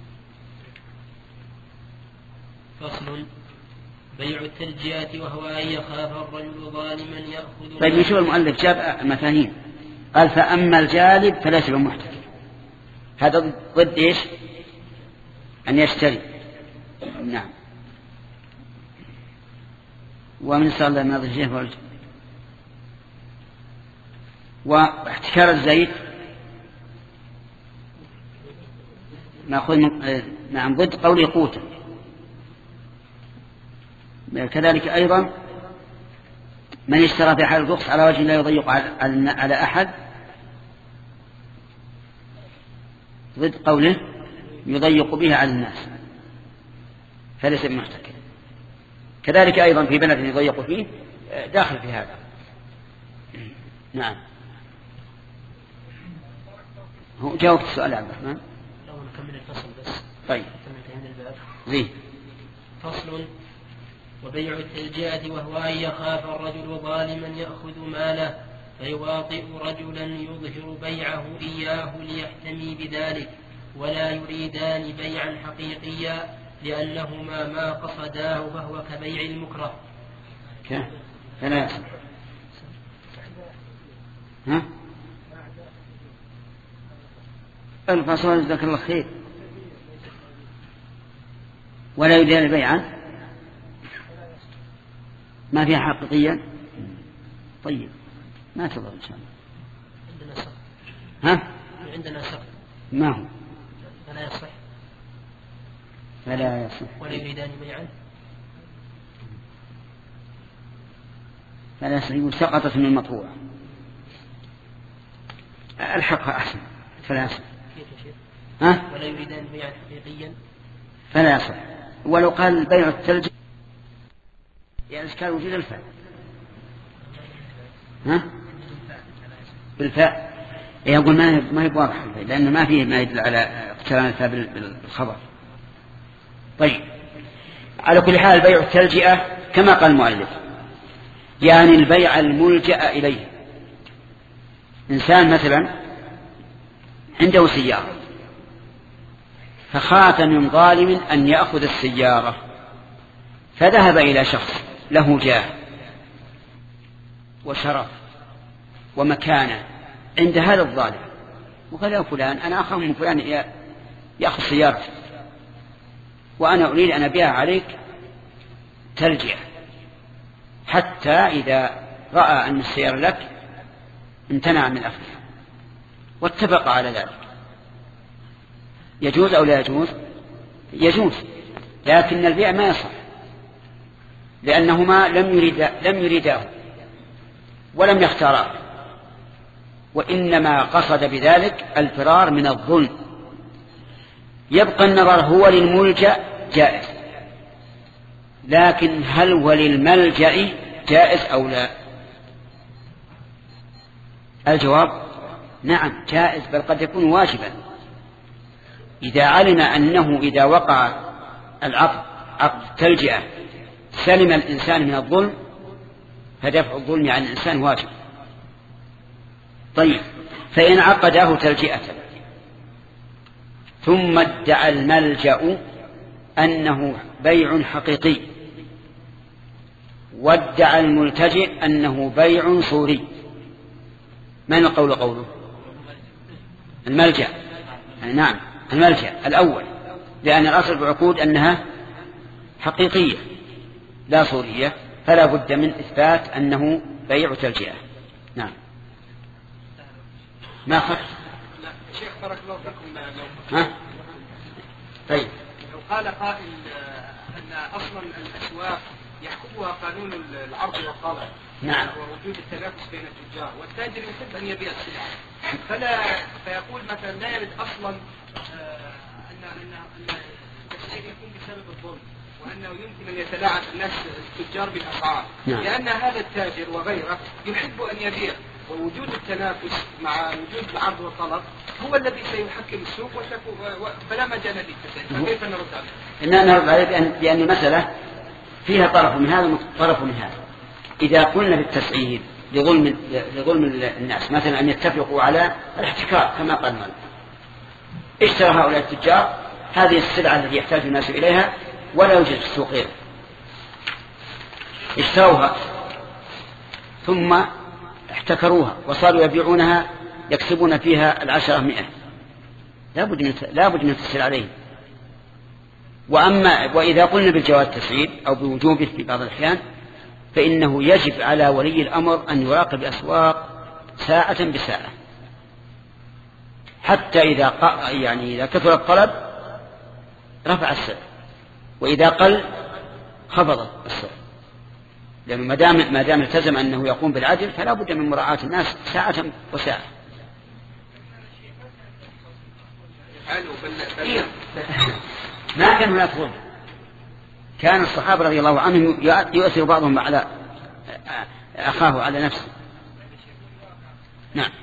فصل بيع التلجئة وهو أن يخاف الرجل ظالما يأخذ. طيب نشوف المؤلف جاب المفاهيم. قال فأما الجالب فليس بمحتكر. هذا ضد إيش؟ أن يشتري. نعم. ومن صلى الله عليه وسلم واحتكار الزيت نأخذ من... نعم ضد قول قوتا. كذلك أيضا من اشترى في حال الرخص على وجه لا يضيق على أحد ضد قوله يضيق به على الناس فليس بمحتكر. كذلك أيضا في بلد يضيق فيه داخل في هذا. نعم. هو جاوبت السؤال عبد الرحمن. لو نكمل الفصل بس. طيب زين. فصل وبيع التلجئة وهو أن يخاف الرجل ظالما يأخذ ماله فيواطئ رجلا يظهر بيعه إياه ليحتمي بذلك ولا يريدان بيعا حقيقيا لأنهما ما قصداه فهو كبيع المكره. فلا يصح. ها؟ الفصل جزاك الله خير. ولا يريدان بيعا ما فيها حقيقيا. طيب ما تضر إن شاء الله. عندنا سقط. ها؟ عندنا سقط. ما هو؟ فلا يصح. فلا يصح. ولا يريدان بيعا. فلا يصح. سقطت من المطبوع. الحقها أحسن. فلا يصح. ها؟ ولا يريدان بيعا حقيقيا. فلا يصح. ولو قال بيع الثلج يعني إشكال وجود الفاء. ها؟ بالفاء. يقول ما ما هي واضحة لأنه ما فيه ما يدل على اقتران الفاء بالخبر. طيب على كل حال بيع التلجئة كما قال المؤلف يعني البيع الملجأ إليه. إنسان مثلا عنده سيارة فخاف من ظالم أن يأخذ السيارة فذهب إلى شخص له جاه وشرف ومكانة عند هذا الظالم وقال يا فلان أنا أخاف من فلان يأخذ سيارتي وأنا أريد أن أبيعها عليك تلجئة حتى إذا رأى أن السيارة لك امتنع من أخذها واتفق على ذلك. يجوز أو لا يجوز؟ يجوز لكن البيع ما يصح لأنهما لم يريدا لم يريداه ولم يختاراه وإنما قصد بذلك الفرار من الظلم. يبقى النظر هو للملجأ جائز لكن هل هو للملجأ جائز أو لا؟ الجواب نعم جائز بل قد يكون واجبا إذا علم أنه إذا وقع العقد عقد تلجئة سلم الإنسان من الظلم فدفع الظلم عن الإنسان واجب. طيب فإن عقده تلجئة ثم ادعى الملجأ أنه بيع حقيقي وادعى الملتجئ أنه بيع صوري من القول قوله؟ الملجأ. نعم الملجأ الأول لأن الأصل بعقود أنها حقيقية لا صورية فلا بد من إثبات أنه بيع تلجئة. نعم ما خرج شيخ بارك الله فيكم لو ها؟ طيب لو قال قائل أن أصلا الأسواق يحكمها قانون العرض والطلب نعم ووجود التنافس بين التجار والتاجر يحب أن يبيع السلعة فلا فيقول مثلا لا يرد أصلا أن أن أن التسعير يكون بسبب الظلم وأنه يمكن أن يتلاعب الناس التجار بالأسعار نعم. لأن هذا التاجر وغيره يحب أن يبيع ووجود التنافس مع وجود العرض والطلب هو الذي سيحكم السوق فلا مجال للتسعير فكيف نرد عليه؟ إننا نرد عليه بأن, بأن المسألة فيها طرف من هذا وطرف من هذا. إذا قلنا بالتسعير لظلم لظلم الناس مثلا أن يتفقوا على الاحتكار كما قال مالك اشترى هؤلاء التجار هذه السلعة التي يحتاج الناس إليها ولا يوجد في السوق غيره اشتروها ثم احتكروها وصاروا يبيعونها يكسبون فيها العشرة مئة لابد من لابد من التسعير عليه. وأما وإذا قلنا بالجواز التسعير أو بوجوبه في بعض الأحيان فإنه يجب على ولي الأمر أن يراقب الأسواق ساعة بساعة حتى إذا يعني إذا كثر الطلب رفع السعر وإذا قل خفض السعر لأنه ما دام ما دام التزم أنه يقوم بالعدل فلا بد من مراعاة الناس ساعة وساعة. ما كان هناك ظلم كان الصحابة رضي الله عنهم يؤثر بعضهم على أخاه على نفسه. نعم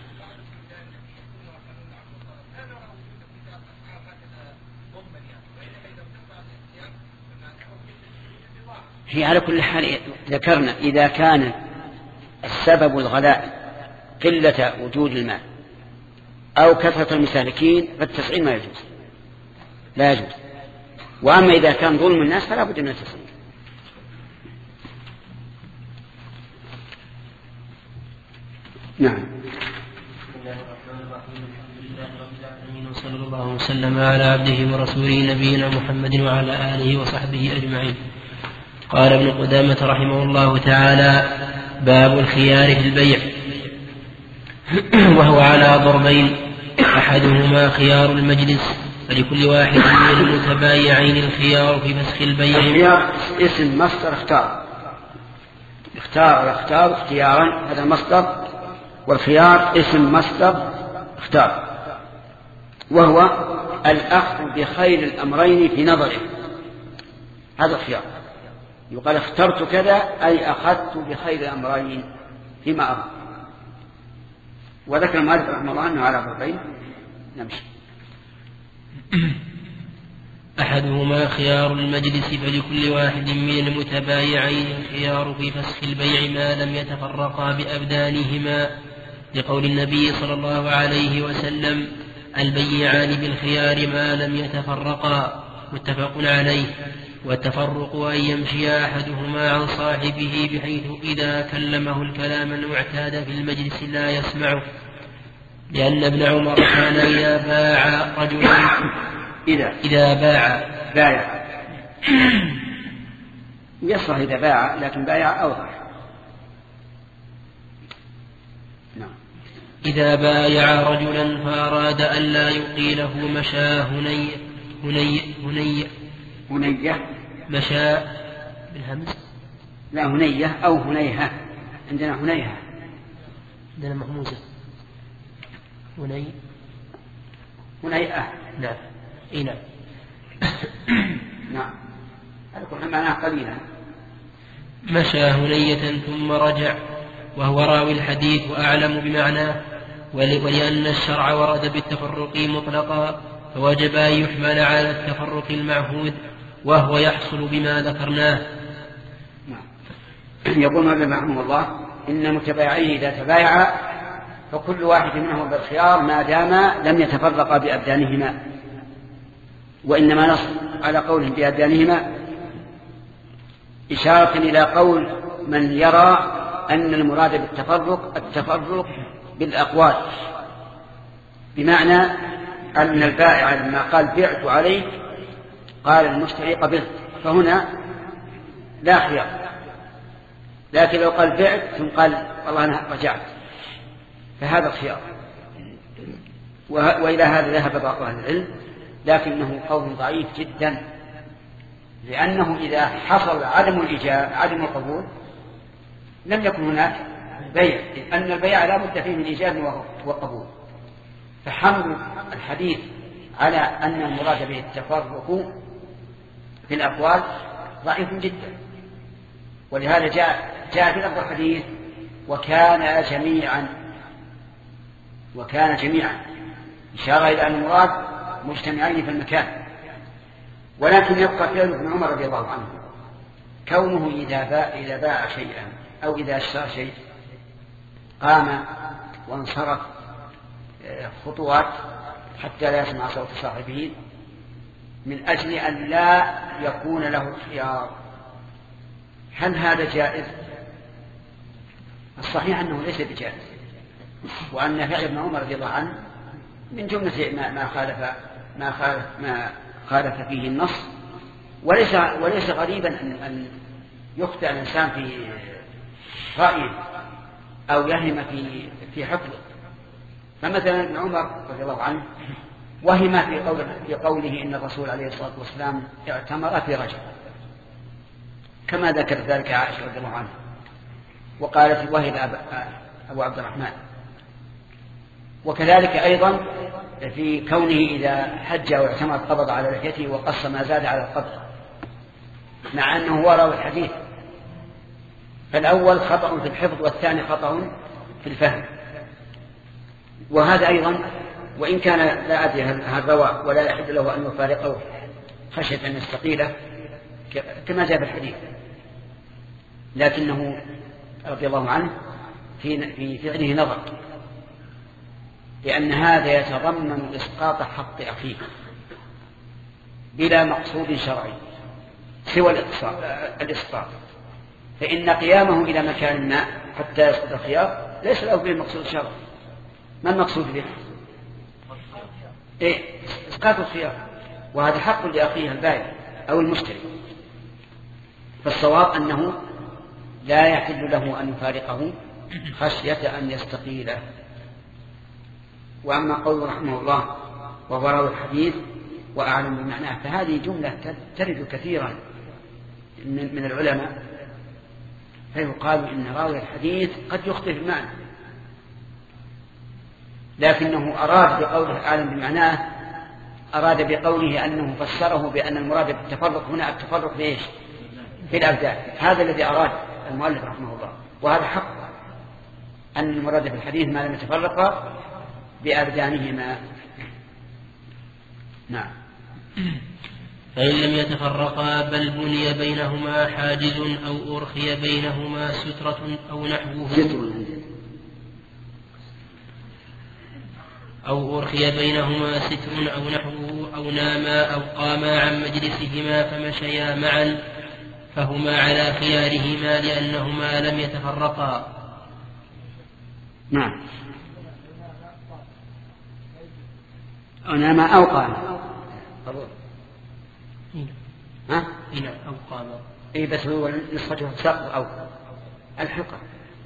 هي على كل حال ذكرنا إذا كان السبب الغلاء قلة وجود المال أو كثرة المسالكين فالتسعير ما يجوز، لا يجوز. وأما إذا كان ظلم الناس فلا بد من التسعير. نعم. صلى الله وسلم على عبده ورسوله نبينا محمد وعلى آله وصحبه أجمعين. قال ابن قدامة رحمه الله تعالى: باب الخيار في البيع، وهو على ضربين: أحدهما خيار المجلس، فلكل واحد من المتبايعين الخيار في فسخ البيع. الخيار اسم مصدر اختار، اختار اختار اختيارا، هذا المصدر، والخيار اسم مصدر اختار، وهو الأخذ بخير الأمرين في نظره، هذا الخيار. يقال اخترت كذا أي أخذت بخير الأمرين فيما أرى. وذكر المؤلف رحمه الله أنه على ضربين. نمشي. أحدهما خيار المجلس، فلكل واحد من المتبايعين الخيار في فسخ البيع ما لم يتفرقا بأبدانهما، لقول النبي صلى الله عليه وسلم: البيعان بالخيار ما لم يتفرقا، متفق عليه. والتفرق أن يمشي أحدهما عن صاحبه بحيث إذا كلمه الكلام المعتاد في المجلس لا يسمعه، لأن ابن عمر كان إذا باع رجلا إذا إذا باع بايع يصح إذا باع، لكن بايع أوضح. نعم. إذا بايع رجلا فأراد أن لا يقيله مشى هني هني هني هنية مشى بالهمز، لا هنية أو هنيها، عندنا هنيها، عندنا مهموزة هني هنيئة. نعم. إيه نعم. نعم. هذا كل معناه قليلا. مشى هنية ثم رجع، وهو راوي الحديث وأعلم بمعناه، ولأن الشرع ورد بالتفرق مطلقا فوجب أن يحمل على التفرق المعهود، وهو يحصل بما ذكرناه. يقول مالك رحمه الله: إن المتبايعين إذا تبايعا فكل واحد منهم بالخيار ما دام لم يتفرقا بأبدانهما. وإنما نص على قولهم بأبدانهما إشارة إلى قول من يرى أن المراد بالتفرق التفرق بالأقوال، بمعنى أن البائع لما قال بعت عليك قال المشتري قبلت، فهنا لا خيار. لكن لو قال بعت ثم قال والله أنا رجعت فهذا الخيار. وإلى هذا ذهب بعض أهل العلم، لكنه قول ضعيف جدا، لأنه إذا حصل عدم الإجابة عدم القبول لم يكن هناك بيع، لأن البيع لا بد فيه من إجابة وقبول. فحمل الحديث على أن المراد به التفرق في الأقوال ضعيف جدا. ولهذا جاء جاء في لفظ الحديث وكان جميعا وكان جميعا إشارة إلى أن المراد مجتمعين في المكان. ولكن يبقى فعل ابن عمر رضي الله عنه، كونه إذا باع إذا باع شيئا أو إذا اشترى شيء قام وانصرف خطوات حتى لا يسمع صوت صاحبه، من أجل أن لا يكون له خيار. هل هذا جائز؟ الصحيح أنه ليس بجائز، وأن فعل ابن عمر رضي الله عنه من جملة ما ما خالف ما خالف ما خالف فيه النص. وليس وليس غريبا أن أن يخطئ الإنسان في رأيه أو يهم في في حفظه. فمثلا ابن عمر رضي الله عنه وهم في قول في قوله إن الرسول عليه الصلاة والسلام اعتمر في رجب، كما ذكر ذلك عائشة رضي الله عنها، وقالت وهب أبو عبد الرحمن. وكذلك أيضا في كونه إذا حج واعتمر قبض على لحيته وقص ما زاد على القبض، مع أنه هو راوي الحديث. فالأول خطأ في الحفظ والثاني خطأ في الفهم. وهذا أيضا وإن كان لا أدري هل روى ولا يحل له أن يفارقه خشية أن يستقيله كما جاء في الحديث، لكنه رضي الله عنه في في فعله نظر، لأن هذا يتضمن إسقاط حق أخيه بلا مقصود شرعي سوى الإسقاط، فإن قيامه إلى مكان ما حتى يسقط الخيار ليس له به مقصود شرعي. ما المقصود به؟ إيه؟ إسقاط الخيار، وهذا حق لأخيه البائع أو المشتري. فالصواب أنه لا يحل له أن يفارقه خشية أن يستقيله. وأما قول رحمه الله وهو راوي الحديث وأعلم بمعناه، فهذه جملة ترد كثيرا من العلماء، فيقال إن راوي الحديث قد يخطئ في المعنى، لكنه أراد بقوله أعلم بمعناه أراد بقوله أنه فسره بأن المراد بالتفرق هنا التفرق في إيش؟ في الأبدان. هذا الذي أراد المؤلف رحمه الله، وهذا حق أن المراد في الحديث ما لم يتفرق بأبدانهما. نعم. فإن لم يتفرقا بل بني بينهما حاجز أو أرخي بينهما سترة أو نحوه أو أرخي بينهما ستر أو نحوه أو ناما أو قاما عن مجلسهما فمشيا معا فهما على خيارهما لأنهما لم يتفرقا. نعم. أو ناما أو قاما. ها؟ إيه أو قاما. إيه بس هو نسخته سقط أو الحقة.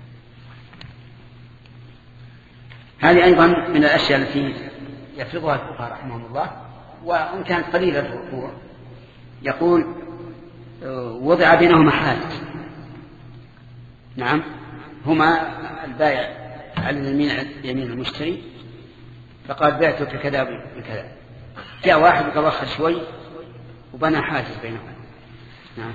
هذه أيضا من الأشياء التي يفرضها الفقهاء رحمهم الله، وإن كانت قليلة الوقوع. يقول وضع بينهما حاجز. نعم، هما البائع على اليمين يمين المشتري، فقال بعتك كذا بكذا. جاء واحد يتوخر شوي وبنى حاجز بينهما. نعم.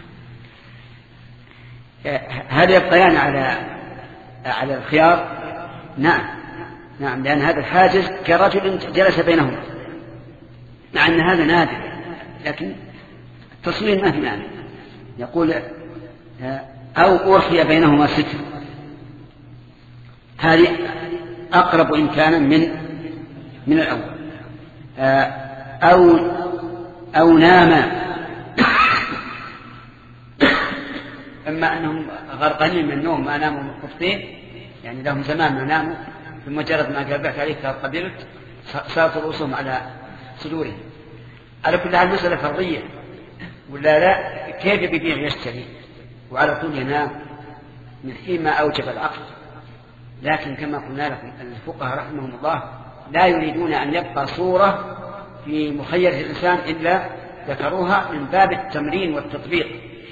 هل يبقيان على على الخيار؟ نعم نعم، لأن هذا الحاجز كرجل جلس بينهما، مع أن هذا نادر، لكن التصوير ما في معنى. يقول أو أرخي بينهما ستر، هذه أقرب إمكانا من من الأول. أو أو نام، أما أنهم غرقانين من النوم ما ناموا مخطئين، يعني لهم زمان ما ناموا، بمجرد ما قلبت عليك قبلت صارت رؤوسهم على صدورهم. على كل حال مسألة فرضية ولا لا؟ كيف بيبيع يشتري وعلى طول ينام من حين ما أوجب العقد؟ لكن كما قلنا لكم الفقهاء رحمهم الله لا يريدون أن يبقى صورة في مخيلة الإنسان إلا ذكروها من باب التمرين والتطبيق.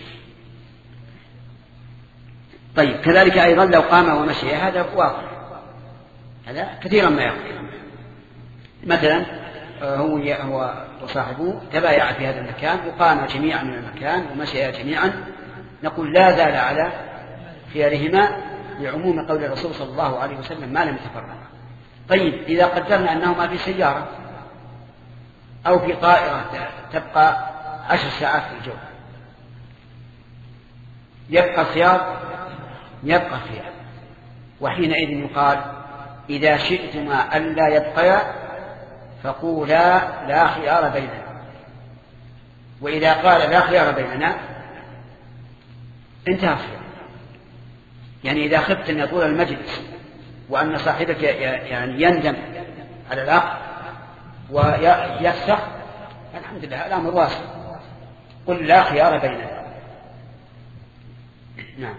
طيب، كذلك أيضا لو قام ومشي، هذا واضح، هذا كثيرا ما يقول. مثلا هو هو وصاحبه تبايع في هذا المكان وقام جميعا من المكان ومشيا جميعا، نقول لا زال على خيارهما لعموم قول الرسول صلى الله عليه وسلم ما لم يتفرقا. طيب، إذا قدرنا أنهما في سيارة أو في طائرة تبقى عشر ساعات في الجو، يبقى الخيار يبقى الخيار وحينئذ يقال إذا شئتما ألا يبقيا فقولا لا خيار بيننا، وإذا قال لا خيار بيننا انتهى الخيار. يعني إذا خفت أن يطول المجلس وأن صاحبك يعني يندم على العقد ويفسخ، الحمد لله الأمر واسع، قل لا خيار بيننا. نعم.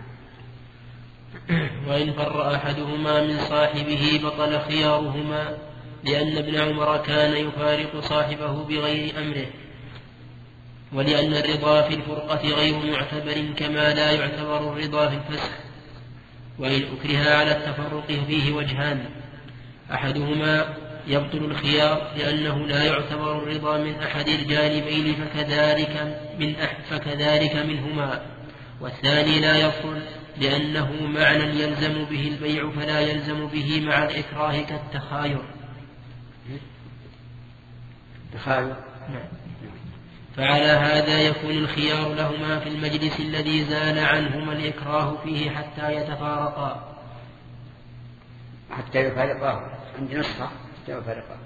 وإن فر أحدهما من صاحبه بطل خيارهما، لأن ابن عمر كان يفارق صاحبه بغير أمره، ولأن الرضا في الفرقة غير معتبر كما لا يعتبر الرضا في الفسخ. وإن أكره على التفرق فيه وجهان: أحدهما يبطل الخيار لأنه لا يعتبر الرضا من أحد الجانبين فكذلك, من أح فكذلك منهما، والثاني لا يبطل لأنه معنى يلزم به البيع فلا يلزم به مع الإكراه كالتخاير. تخاير. فعلى هذا يكون الخيار لهما في المجلس الذي زال عنهما الإكراه فيه حتى يتفارقا. حتى يفارقا عند نسخة اختيار فارقة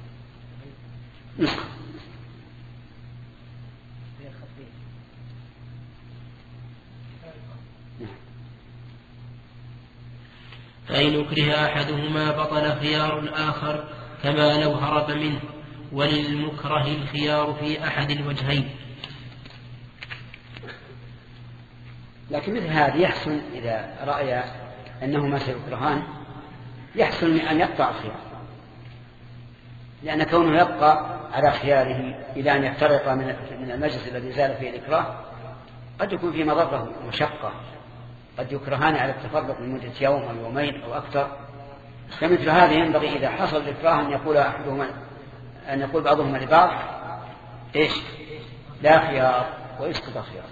نسخة. فإن أكره أحدهما بطل خيار الآخر كما لو هرب منه، وللمكره الخيار في أحد الوجهين. لكن مثل هذا يحسن إذا رأي أنهما سيكرهان يحسن أن يقطع الخيار، لأن كونه يبقى على خياره إلى أن يفترق من المجلس الذي زال فيه الإكراه قد يكون فيه مضرة ومشقة، قد يكرهان على التفرق لمدة يوم أو يومين أو أكثر. فمثل هذا ينبغي إذا حصل الإكراه أن يقول أحدهما أن يقول بعضهما لبعض إيش لا خيار ويسقط الخيار.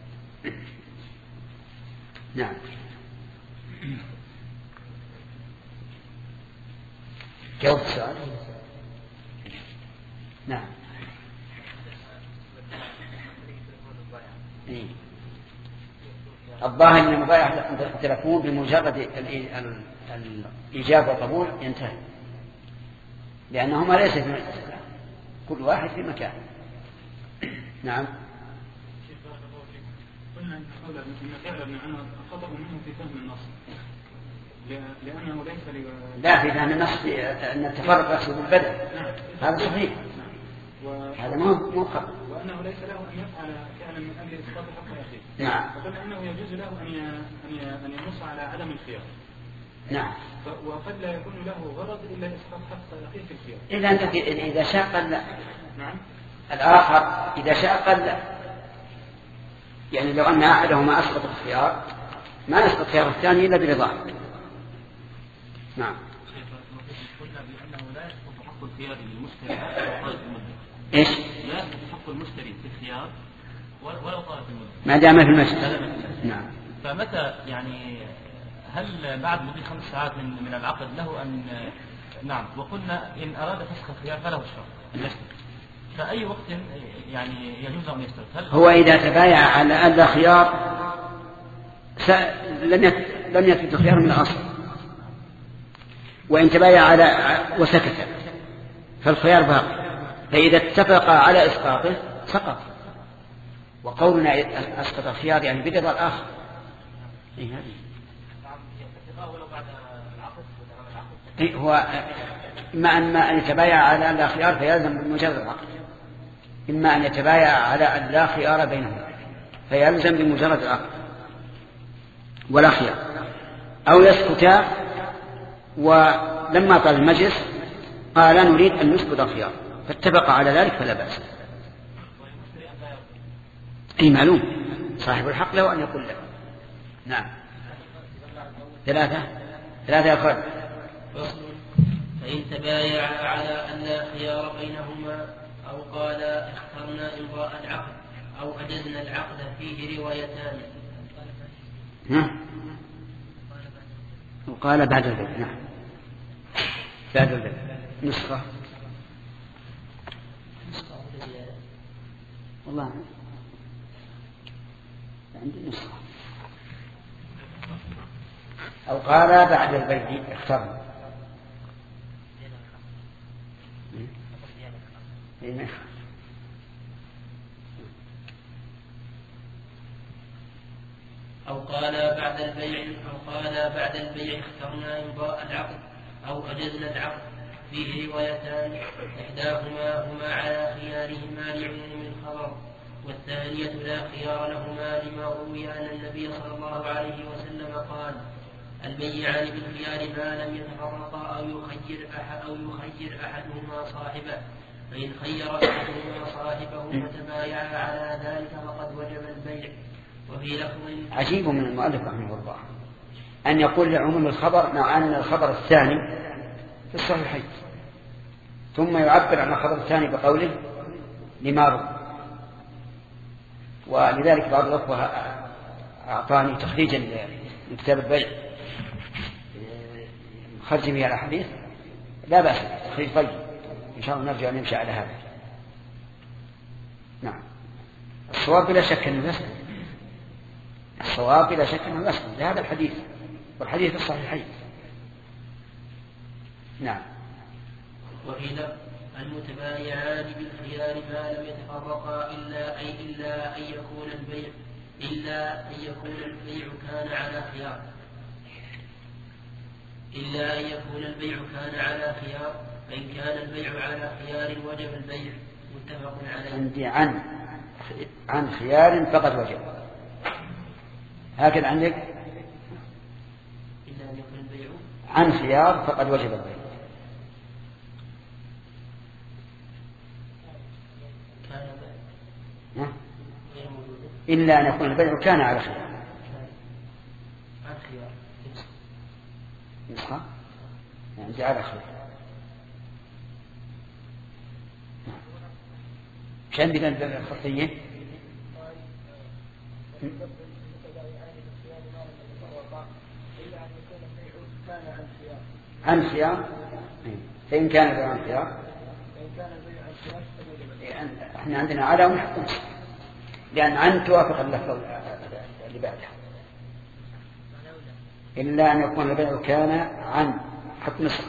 نعم. جاوب السؤال. نعم. إيه. الظاهر أن المبايعة تكون بمجرد الإيجاب والقبول ينتهي، لأنهما ليس في مجلس، كل واحد في مكان. نعم. قلنا أن تعلم أنه خطأ منه في فهم النص، لأنه ليس ل... لا في فهم النص أن التفرق يحصل بالبدء، هذا صحيح، هذا مو مو خطأ، وأنه ليس له أن يفعل فعلا من أجل إسقاط حق أخيه. نعم. فقلنا أنه يجوز له أن أن أن ينص على عدم الخيار. نعم. وقد لا يكون له غرض إلا إسقاط حق أخيه في الخيار. إذا إذا شاء قل لا. نعم. الآخر إذا شاء قل لا. يعني لو أن أحدهما أسقط الخيار ما نسقط خيار الثاني إلا برضاه. نعم. قلنا بأنه لا يسقط حق الخيار للمشتري ولو طالت المدة. إيش؟ لا يسقط حق المشتري في الخيار ولو طالت المدة. ما دام في المسجد. نعم. فمتى يعني هل بعد مضي خمس ساعات من من العقد له أن نعم، وقلنا إن أراد فسخ الخيار فله الشرط. فأي وقت يعني يجوز أن يشترط؟ هو إذا تبايع على أن خيار س... لم يت... لم يثبت الخيار من الأصل، وإن تبايع على وسكت فالخيار باقي، فإذا اتفق على إسقاطه سقط. وقولنا أسقط الخيار يعني برضا الآخر. إيه هذه؟ إيه هو إما أن ما أن يتبايع على أن لا خيار فيلزم بمجرد العقد، إما أن يتبايع على أن لا خيار بينهما فيلزم بمجرد العقد ولا خيار، أو يسكتا ولما طال المجلس قال نريد أن نسكت الخيار فاتفق على ذلك فلا بأس. أي معلوم صاحب الحق له أن يقول له. نعم. ثلاثة ثلاثة يا أخوان. فإن تبايع على أن لا خيار بينهما أو قال اخترنا إمضاء العقد أو أجزنا العقد فيه روايتان. نعم. وقال بعد ذلك. نعم. بعد ذلك نسخة. والله عندي نسخة. أو قال بعد البيع اخترنا. أو قال بعد البيع أو قال بعد البيع اخترنا إمضاء العقد أو أجزنا العقد فيه روايتان، إحداهما هما على خيارهما لعموم الخبر، والثانية لا خيار لهما لما روي أن النبي صلى الله عليه وسلم قال البيعان بالخيار ما لم يتفرقا أو يخير أحد أو يخير أحدهما صاحبه، فإن خير أحدهما صاحبه وتبايع على ذلك فقد وجب البيع. وفي لفظ عجيب من المؤلف رحمه الله أن يقول لعموم الخبر مع أن الخبر الثاني في الصحيحين، ثم يعبر عن الخبر الثاني بقوله لما روى. ولذلك بعض الأخوة أعطاني تخريجا من كتاب البيع خرج به الأحاديث، لا بأس تخريج طيب، إن شاء الله نرجع أن نمشي على هذا. نعم. الصواب بلا شك أنه يسلم، الصواب بلا شك أنه يسلم لهذا الحديث، والحديث الصحيحين. نعم. وفي لفظ المتبايعان بالخيار ما لم يتفرقا إلا أي إلا أن يكون البيع إلا أن يكون البيع كان على خيار إلا أن يكون البيع كان على خيار فإن كان البيع على خيار وجب البيع متفق عليه. عندي عن عن خيار فقد وجب هكذا عندك إلا أن يكون البيع عن خيار فقد وجب البيع كان غير موجود إلا أن يكون البيع كان على خيار عن خيار نسخة عندي على خيار مش عندي كان الخطية عن خيار فإن كان البيع عن خيار احنا عندنا على ونحكم لأن عن توافق اللفظ اللي بعدها إلا أن يكون البيع كان عن حكم نسخ.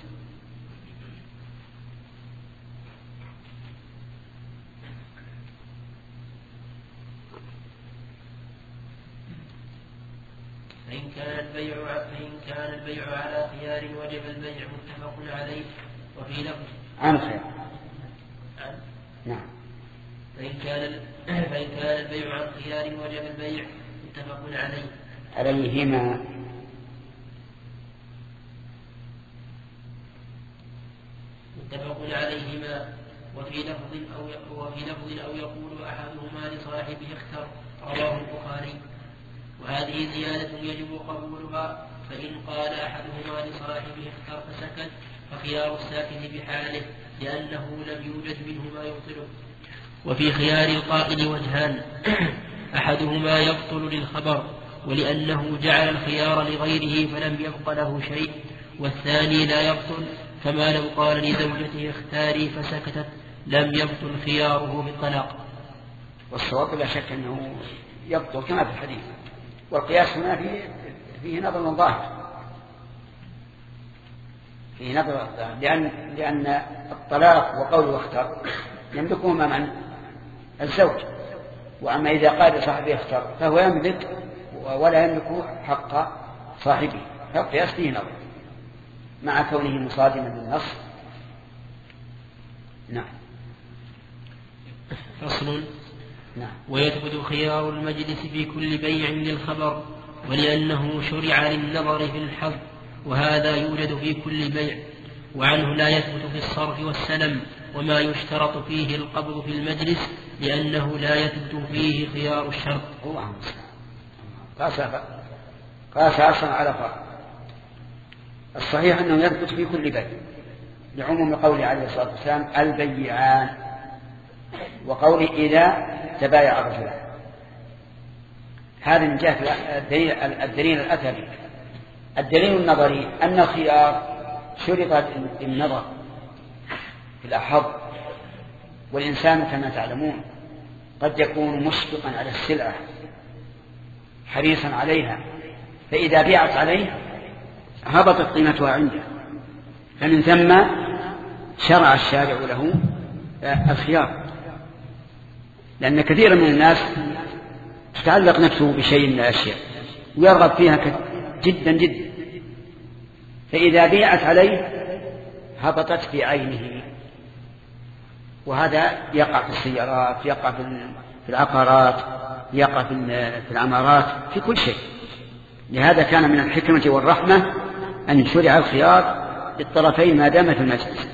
فإن كان البيع فإن كان البيع على خيار وجب البيع متفق عليه. وفي لفظ عن خيار عن نعم. فإن كان فإن كان البيع عن خيار وجب البيع متفق عليه. عليهما متفق عليهما. وفي لفظ أو وفي لفظ أو يقول أحدهما لصاحبه اختر رواه البخاري. وهذه زيادة يجب قبولها فإن قال أحدهما لصاحبه اختر فسكت فخيار الساكت بحاله لأنه لم يوجد منه ما يبطله. وفي خيار القائل وجهان أحدهما يبطل للخبر ولأنه جعل الخيار لغيره فلم يبق له شيء، والثاني لا يبطل كما لو قال لزوجته اختاري فسكتت لم يبطل خياره بالطلاق. والصواب لا شك أنه يبطل كما في الحديث. والقياس هنا فيه, فيه نظر ظاهر فيه نظر لأن, لأن الطلاق وقول واختر يملكهما من الزوج، وأما إذا قال صاحبه اختر فهو يملك ولا يملك حق صاحبه، فالقياس فيه نظر مع كونه مصادما للنص. نعم. فصل. نعم. ويثبت خيار المجلس في كل بيع للخبر ولأنه شرع للنظر في الحظ وهذا يوجد في كل بيع، وعنه لا يثبت في الصرف والسلم وما يشترط فيه القبض في المجلس لأنه لا يثبت فيه خيار الشرط. قاس قاس أصلا على فرق. الصحيح أنه يثبت في كل بيع لعموم قوله عليه الصلاة والسلام البيعان، وقوله إذا تبايع الرجلان. هذا من جهة الدليل, الدليل الأثري. الدليل النظري أن الخيار شرط النظر في الأحظ، والإنسان كما تعلمون قد يكون مشفقا على السلعة حريصا عليها، فإذا بيعت عليه هبطت قيمتها عنده، فمن ثم شرع الشارع له الخيار، لأن كثيرا من الناس تتعلق نفسه بشيء من الأشياء ويرغب فيها جدا جدا، فإذا بيعت عليه هبطت في عينه. وهذا يقع في السيارات، يقع في العقارات، يقع في العمارات، في كل شيء. لهذا كان من الحكمة والرحمة أن شرع الخيار للطرفين ما دام في المجلس.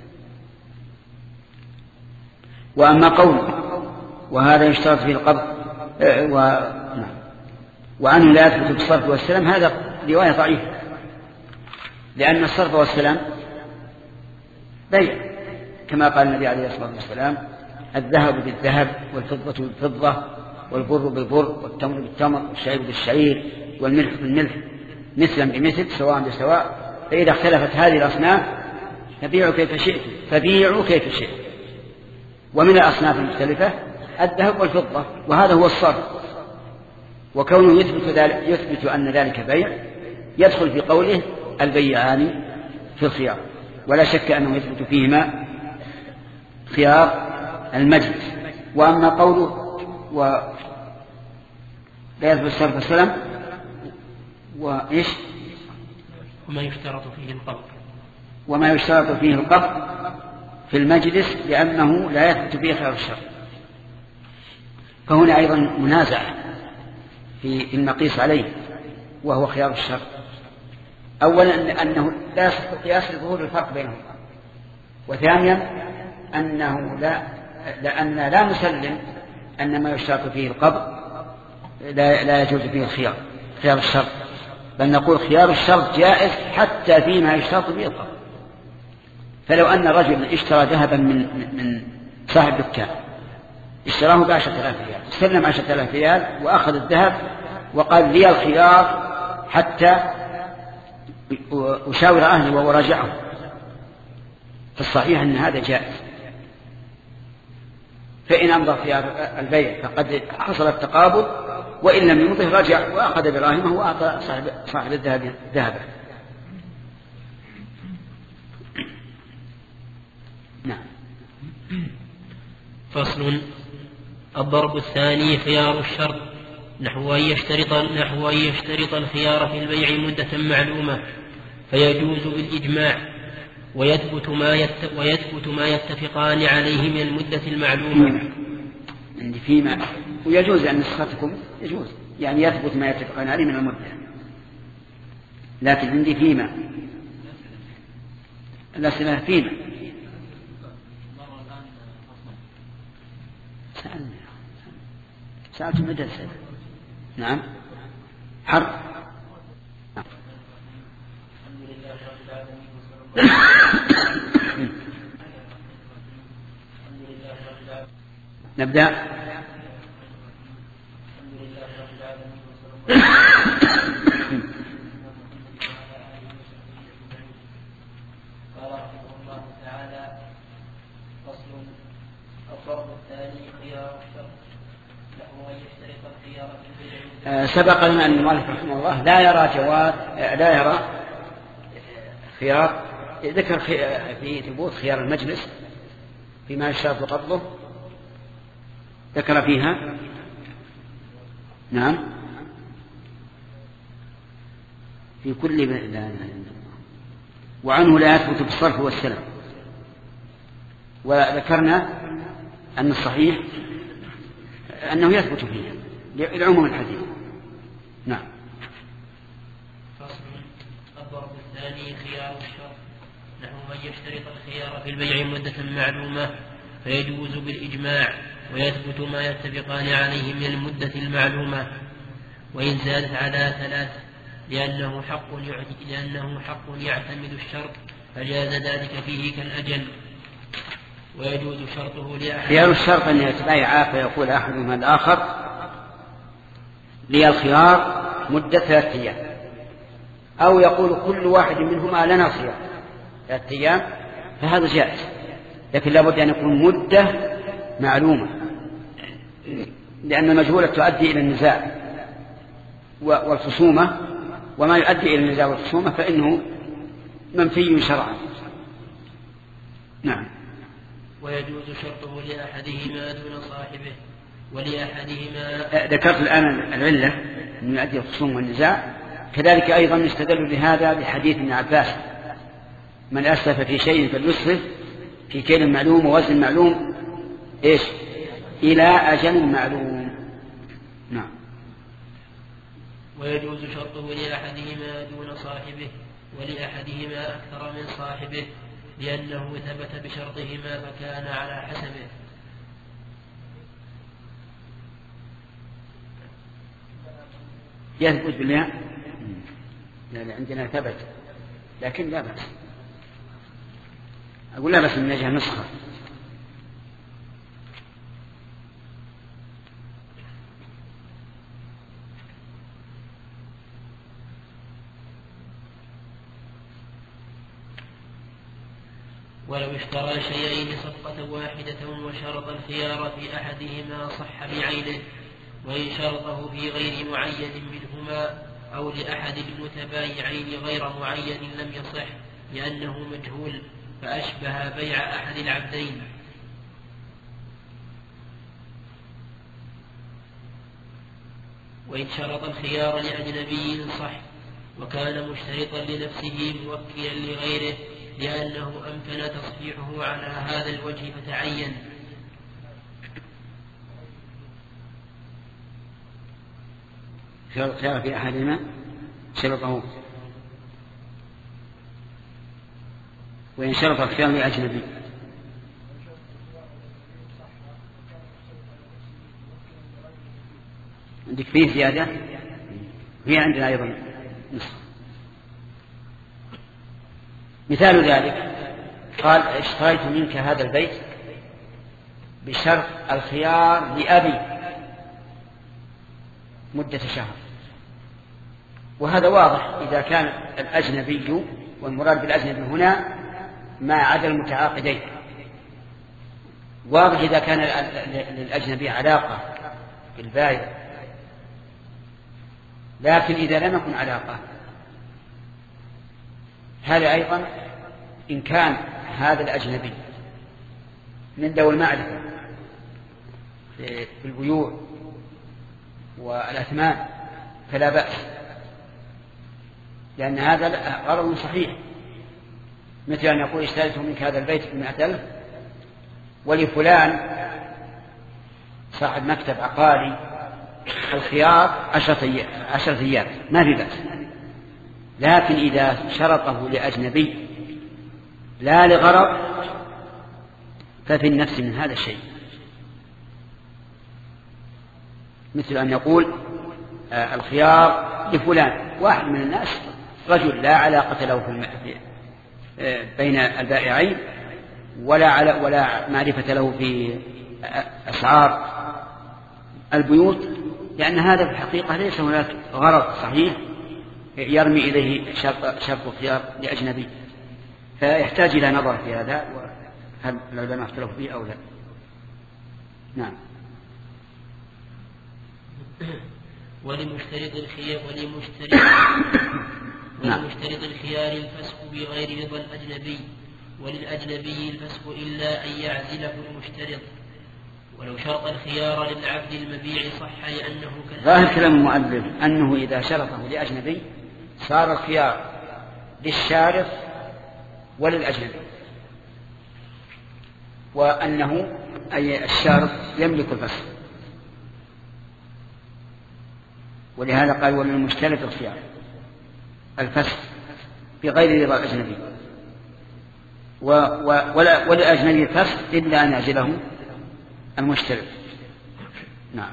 وأما قول وهذا يشترط فيه القبض و... وعنه لا يثبت بالصرف والسلام، هذا رواية ضعيفة، لأن الصرف والسلام بيع كما قال النبي عليه الصلاة والسلام الذهب بالذهب والفضة بالفضة والبر بالبر والتمر بالتمر والشعير بالشعير والملح بالملح مثلا بمثل سواء بسواء، فإذا اختلفت هذه الأصناف فبيعوا كيف شئتم فبيعوا كيف شئتم. ومن الأصناف المختلفة الذهب والفضة، وهذا هو الصرف. وكونه يثبت, ذلك يثبت أن ذلك بيع يدخل في قوله البيعان في الخيار. ولا شك أنه يثبت فيهما خيار المجلس. وأما قوله و لا يثبت الشرط السلام وإيش وما يشترط فيه القبض وما يشترط فيه القبض في المجلس لأنه لا يثبت فيه خيار الشرط. فهنا أيضا منازعة في المقيس عليه وهو خيار الشرط. أولا أنه لا يصح القياس لظهور الفرق بينهم، وثانيا أنه لا لأن لا مسلم أن ما يشترط فيه القبض لا, لا يجوز فيه الخيار خيار الشرط، بل نقول خيار الشرط جائز حتى فيما يشترط فيه القبض. فلو أن رجل اشترى ذهبا من من صاحب دكان، اشتراه بعشرة آلاف ريال، سلم عشرة آلاف ريال وأخذ الذهب وقال لي الخيار حتى أشاور أهلي وأراجعهم، فالصحيح أن هذا جائز. فإن أمضى خيار البيع فقد حصل التقابض، وإن لم يمضه رجع وأخذ دراهمه وأعطى صاحب, صاحب الذهب ذهبه. نعم. فصل. الضرب الثاني خيار الشرط نحو أن يشترط نحو أن يشترط الخيار في البيع مدة معلومة فيجوز بالإجماع، ويثبت ما يت... ويثبت ما يتفقان عليه من المدة المعلومة. عندي فيما ويجوز أن نسختكم يجوز يعني يثبت ما يتفقان عليه من المدة، لكن عندي فيما الأسئلة فيما سألنا سألت المدرسة. نعم. حرف. نبدأ. قال رحمه الله تعالى: فصل. الضرب الثاني خيار الشرط له أن يشترط الخيار في البيع. سبق لنا أن المؤلف رحمه الله لا يرى جواز لا يرى خيار، ذكر في ثبوت خيار المجلس فيما يشترط قبضه، ذكر فيها. نعم. في كل لا لا لا. وعنه لا يثبت بالصرف والسلم، وذكرنا أن الصحيح أنه يثبت فيه لعموم الحديث. نعم. فصل. الضرب الثاني خيار الشرط نحو من يشترط الخيار في البيع مدة معلومة فيجوز بالإجماع، ويثبت ما يتفقان عليه من المدة المعلومة، وإن زادت على ثلاث لأنه حق لأنه حق يعتمد الشرط فجاز ذلك فيه كالأجل، ويجوز شرطه لأحد. خيار الشرط أن يتبايعا فيقول أحدهما الآخر لي الخيار مدة ثلاثة أيام، أو يقول كل واحد منهما لنا خيار ثلاثة أيام، فهذا جائز، لكن لابد أن يكون مدة معلومة، لأن المجهولة تؤدي إلى النزاع والخصومة، وما يؤدي إلى النزاع والخصومة فإنه منفي شرعا. نعم. ويجوز شرطه لأحدهما دون صاحبه ولأحدهما. ذكرت الآن العلة من يؤدي الخصوم والنزاع، كذلك أيضا نستدل بهذا بحديث ابن عباس: من أسلف في شيء فليسرف في كيل معلوم ووزن معلوم إيش إلى أجل معلوم. نعم. ويجوز شرطه لأحدهما دون صاحبه ولأحدهما أكثر من صاحبه لأنه ثبت بشرطهما فكان على حسبه. يثبت بالله لا عندنا ثبت، لكن لا بأس، أقول لا بأس من أجل نسخة. ولو اشترى شيئين صفقة واحدة وشرط الخيار في أحدهما صح بعينه، وإن شرطه في غير معين منهما أو لأحد المتبايعين غير معين لم يصح لأنه مجهول فأشبه بيع أحد العبدين. وإن شرط الخيار لأجنبي صح، وكان مشترطا لنفسه موكلا لغيره لأنه أمكن تصحيحه على هذا الوجه فتعين. شرط الخيار في أحدهما شرطه، وإن شرط الخيار لأجنبي عندك فيه زيادة، هي عندنا أيضا نصف. مثال ذلك قال اشتريت منك هذا البيت بشرط الخيار لأبي مدة شهر، وهذا واضح إذا كان الأجنبي، والمراد بالأجنبي هنا ما عدا المتعاقدين، واضح إذا كان للأجنبي علاقة بالبائع، لكن إذا لم يكن علاقة هذا أيضا إن كان هذا الأجنبي من ذوي المعرفة في البيوع والأثمان فلا بأس، لأن هذا غرض صحيح، مثل أن يقول اشتريت منك هذا البيت بمئة ألف ولفلان صاحب مكتب عقاري الخيار عشرة أيام ما في بأس. لكن إذا شرطه لأجنبي لا لغرض ففي النفس من هذا الشيء، مثل أن يقول آه الخيار لفلان، واحد من الناس رجل لا علاقة له في آه بين البائعين ولا, ولا معرفة له في أسعار البيوت، لأن هذا في الحقيقة ليس هناك غرض صحيح يرمي إليه شرط الخيار لأجنبي، فيحتاج إلى نظر في هذا، وهل العلماء اختلفوا فيه أو لا. نعم. ولمشترط الخيار ولمشترط ولمشترط الخيار الفسخ بغير رضا الأجنبي، وللأجنبي الفسخ إلا أن يعزله المشترط. ولو شرط الخيار للعبد المبيع صح لأنه ظاهر كلام المؤلف أنه إذا شرطه لأجنبي صار الخيار للشارط وللأجنبي، وأنه أي الشارط يملك الفسخ، ولهذا قال وللمشترط الخيار الفسخ بغير رضا الأجنبي، وللأجنبي الفسخ إلا أن يعزله المشترط. نعم.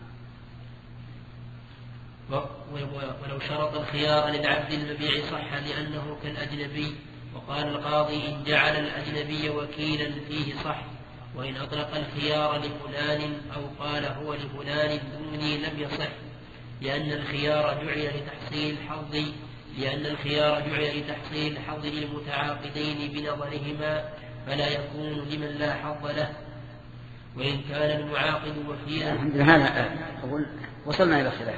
ولو شرط الخيار للعبد المبيع صح لأنه كالأجنبي، وقال القاضي إن جعل الأجنبي وكيلا فيه صح، وإن أطلق الخيار لفلان أو قال هو لفلان دوني لم يصح، لأن الخيار جعل لتحصيل الحظ لأن الخيار جعل لتحصيل الحظ للمتعاقدين بنظرهما، فلا يكون لمن لا حظ له. وإن كان المعاقد وكيلا. الحمد لله. هذا أقول وصلنا إلى خلاف.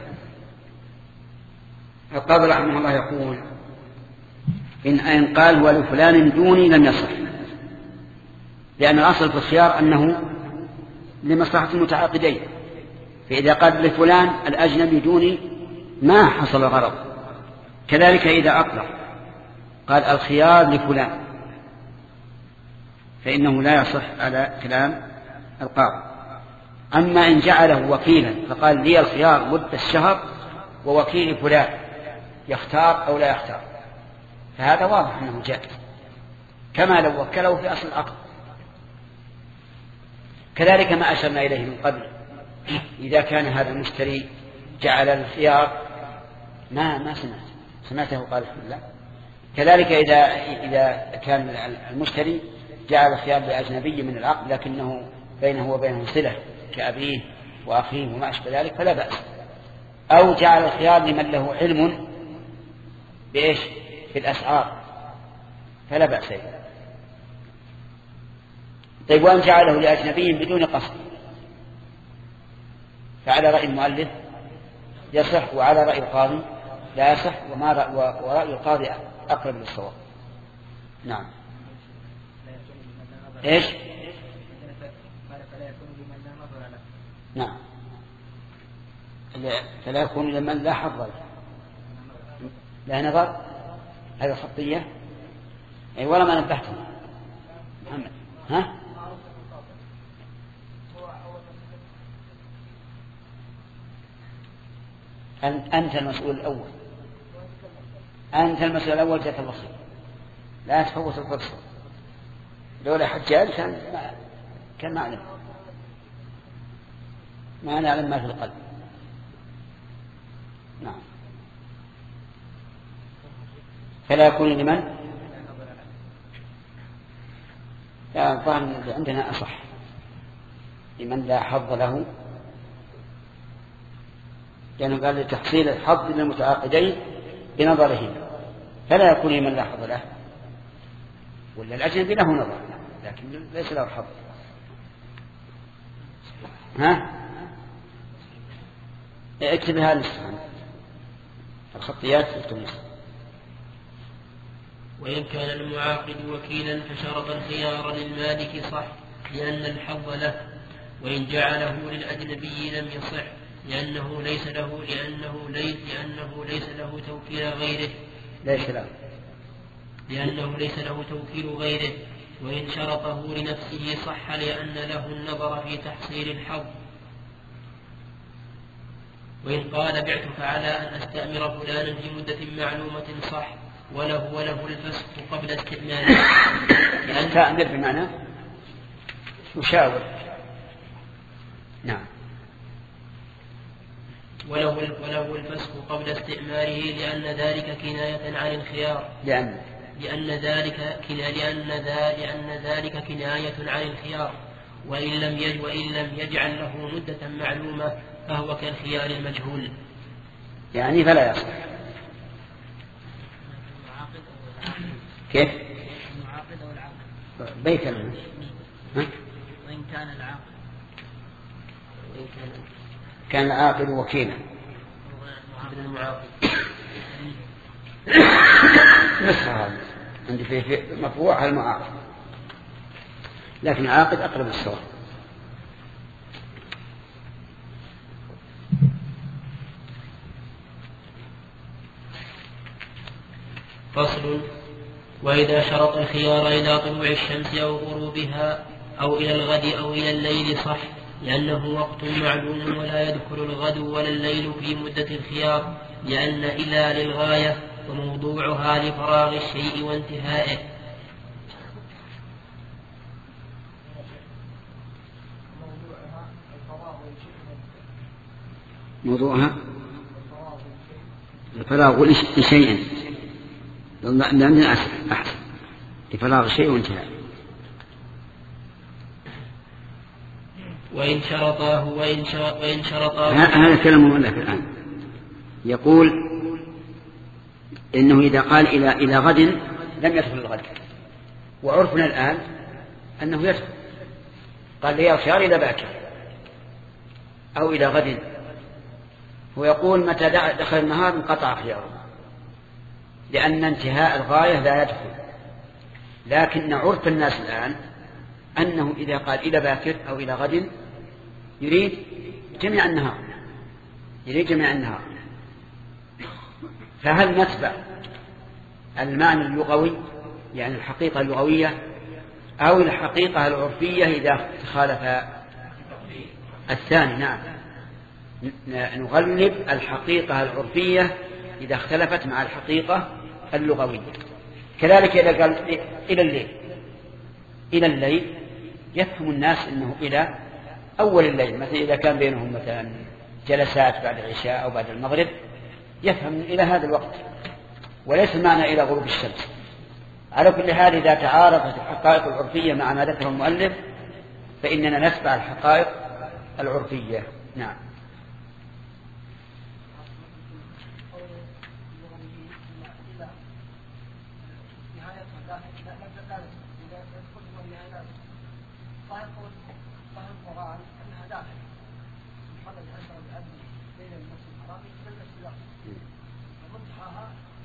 القاضي رحمه الله يقول إن أن قال ولفلان دوني لم يصح، لأن الأصل في الخيار أنه لمصلحة المتعاقدين، فإذا قال لفلان الأجنبي دوني ما حصل غرض. كذلك إذا أطلق قال الخيار لفلان فإنه لا يصح على كلام القاضي. أما إن جعله وكيلا فقال لي الخيار مدة الشهر ووكيل فلان يختار أو لا يختار، فهذا واضح أنه جائز كما لو وكله في أصل العقد. كذلك ما أشرنا إليه من قبل، إذا كان هذا المشتري جعل الخيار ما ما سمعت سمعته قال لا. كذلك إذا إذا كان المشتري جعل الخيار لأجنبي من العقد لكنه بينه وبينه صلة كأبيه وأخيه وما أشبه ذلك فلا بأس، أو جعل الخيار لمن له علم بإيش في الأسعار فلا بأس. طيب وأن جعله لأجنبي بدون قصد فعلى رأي المؤلف يصح، وعلى رأي القاضي لا يصح، وما رأي ورأي القاضي أقرب للصواب. نعم. إيش؟ فلا يكون لمن لا نظر له. نعم، فلا يكون لمن لا حظ له لا نظر. هذا خطية. أي ولا ما نبهتم محمد. ها؟ أنت المسؤول الأول، أنت المسؤول الأول. جزاك الله خير، لا تفوت الفرصة. لولا حجاج كان ما كان معلم ما نعلم ما في القلب. نعم. فلا يكون لمن لا الظاهر عندنا أصح، لمن لا حظ له، لأنه قال لتحصيل الحظ للمتعاقدين بنظرهم، فلا يكون لمن لا حظ له. ولا الأجنبي له نظر لكن ليس له حظ. ها؟ اكتب هذا السؤال الخطيات في التونس. وإن كان المعاقد وكيلا فشرط الخيار للمالك صح لأن الحظ له، وإن جعله للأجنبي لم يصح لأنه ليس له لأنه ليس لأنه ليس له توكيل غيره ليس له لأنه ليس له توكيل غيره. وإن شرطه لنفسه صح لأن له النظر في تحصيل الحظ. وإن قال بعتك على أن أستأمر فلانا في مدة معلومة صح وله وله الفسخ قبل استئمانه. أستأمر بمعنى يشاور. نعم. وله وله الفسخ قبل استئماره لأن ذلك كناية عن الخيار لأن لأن ذلك لأن ذا لأن ذلك كناية عن الخيار. وإن لم يج وإن لم يجعل له مدة معلومة فهو كالخيار المجهول. يعني فلا يصح. كيف؟ المعاقد أو العاقد بيت له. وإن كان العاقد وإن كان كان العاقد وكيلا ابن المعاقد نصف هذا عندي في مفروع على المعاقد، لكن العاقد أقرب الصواب. فصل. وإذا شرط الخيار إلى طلوع الشمس أو غروبها أو إلى الغد أو إلى الليل صح لأنه وقت معلوم ولا يدخل الغد ولا الليل في مدة الخيار لأن إلى للغاية وموضوعها لفراغ الشيء وانتهائه. موضوعها الفراغ لشيء لأن أحسن لفراغ الشيء وانتهائه. وإن شرطاه وإن وإن شرطاه هذا كلام مؤلف الآن. يقول إنه إذا قال إلى إلى غد لم يدخل الغد، وعرفنا الآن أنه يدخل. قال لي الخيار إلى باكر أو إلى غد، ويقول متى دخل النهار انقطع خياره لأن انتهاء الغاية لا يدخل. لكن عرف الناس الآن أنه إذا قال إلى باكر أو إلى غد يريد جميع النهار، يريد جميع النهار. فهل نتبع المعنى اللغوي يعني الحقيقة اللغوية أو الحقيقة العرفية إذا تخالف الثاني؟ نعم، نغلب الحقيقة العرفية إذا اختلفت مع الحقيقة اللغوية. كذلك إذا قال إلى الليل إلى الليل يفهم الناس أنه إلى أول الليل، مثلا إذا كان بينهم مثلا جلسات بعد العشاء أو بعد المغرب يفهم إلى هذا الوقت، وليس معنى إلى غروب الشمس. على كل حال إذا تعارضت الحقائق العرفية مع ما ذكره المؤلف فإننا نتبع الحقائق العرفية. نعم.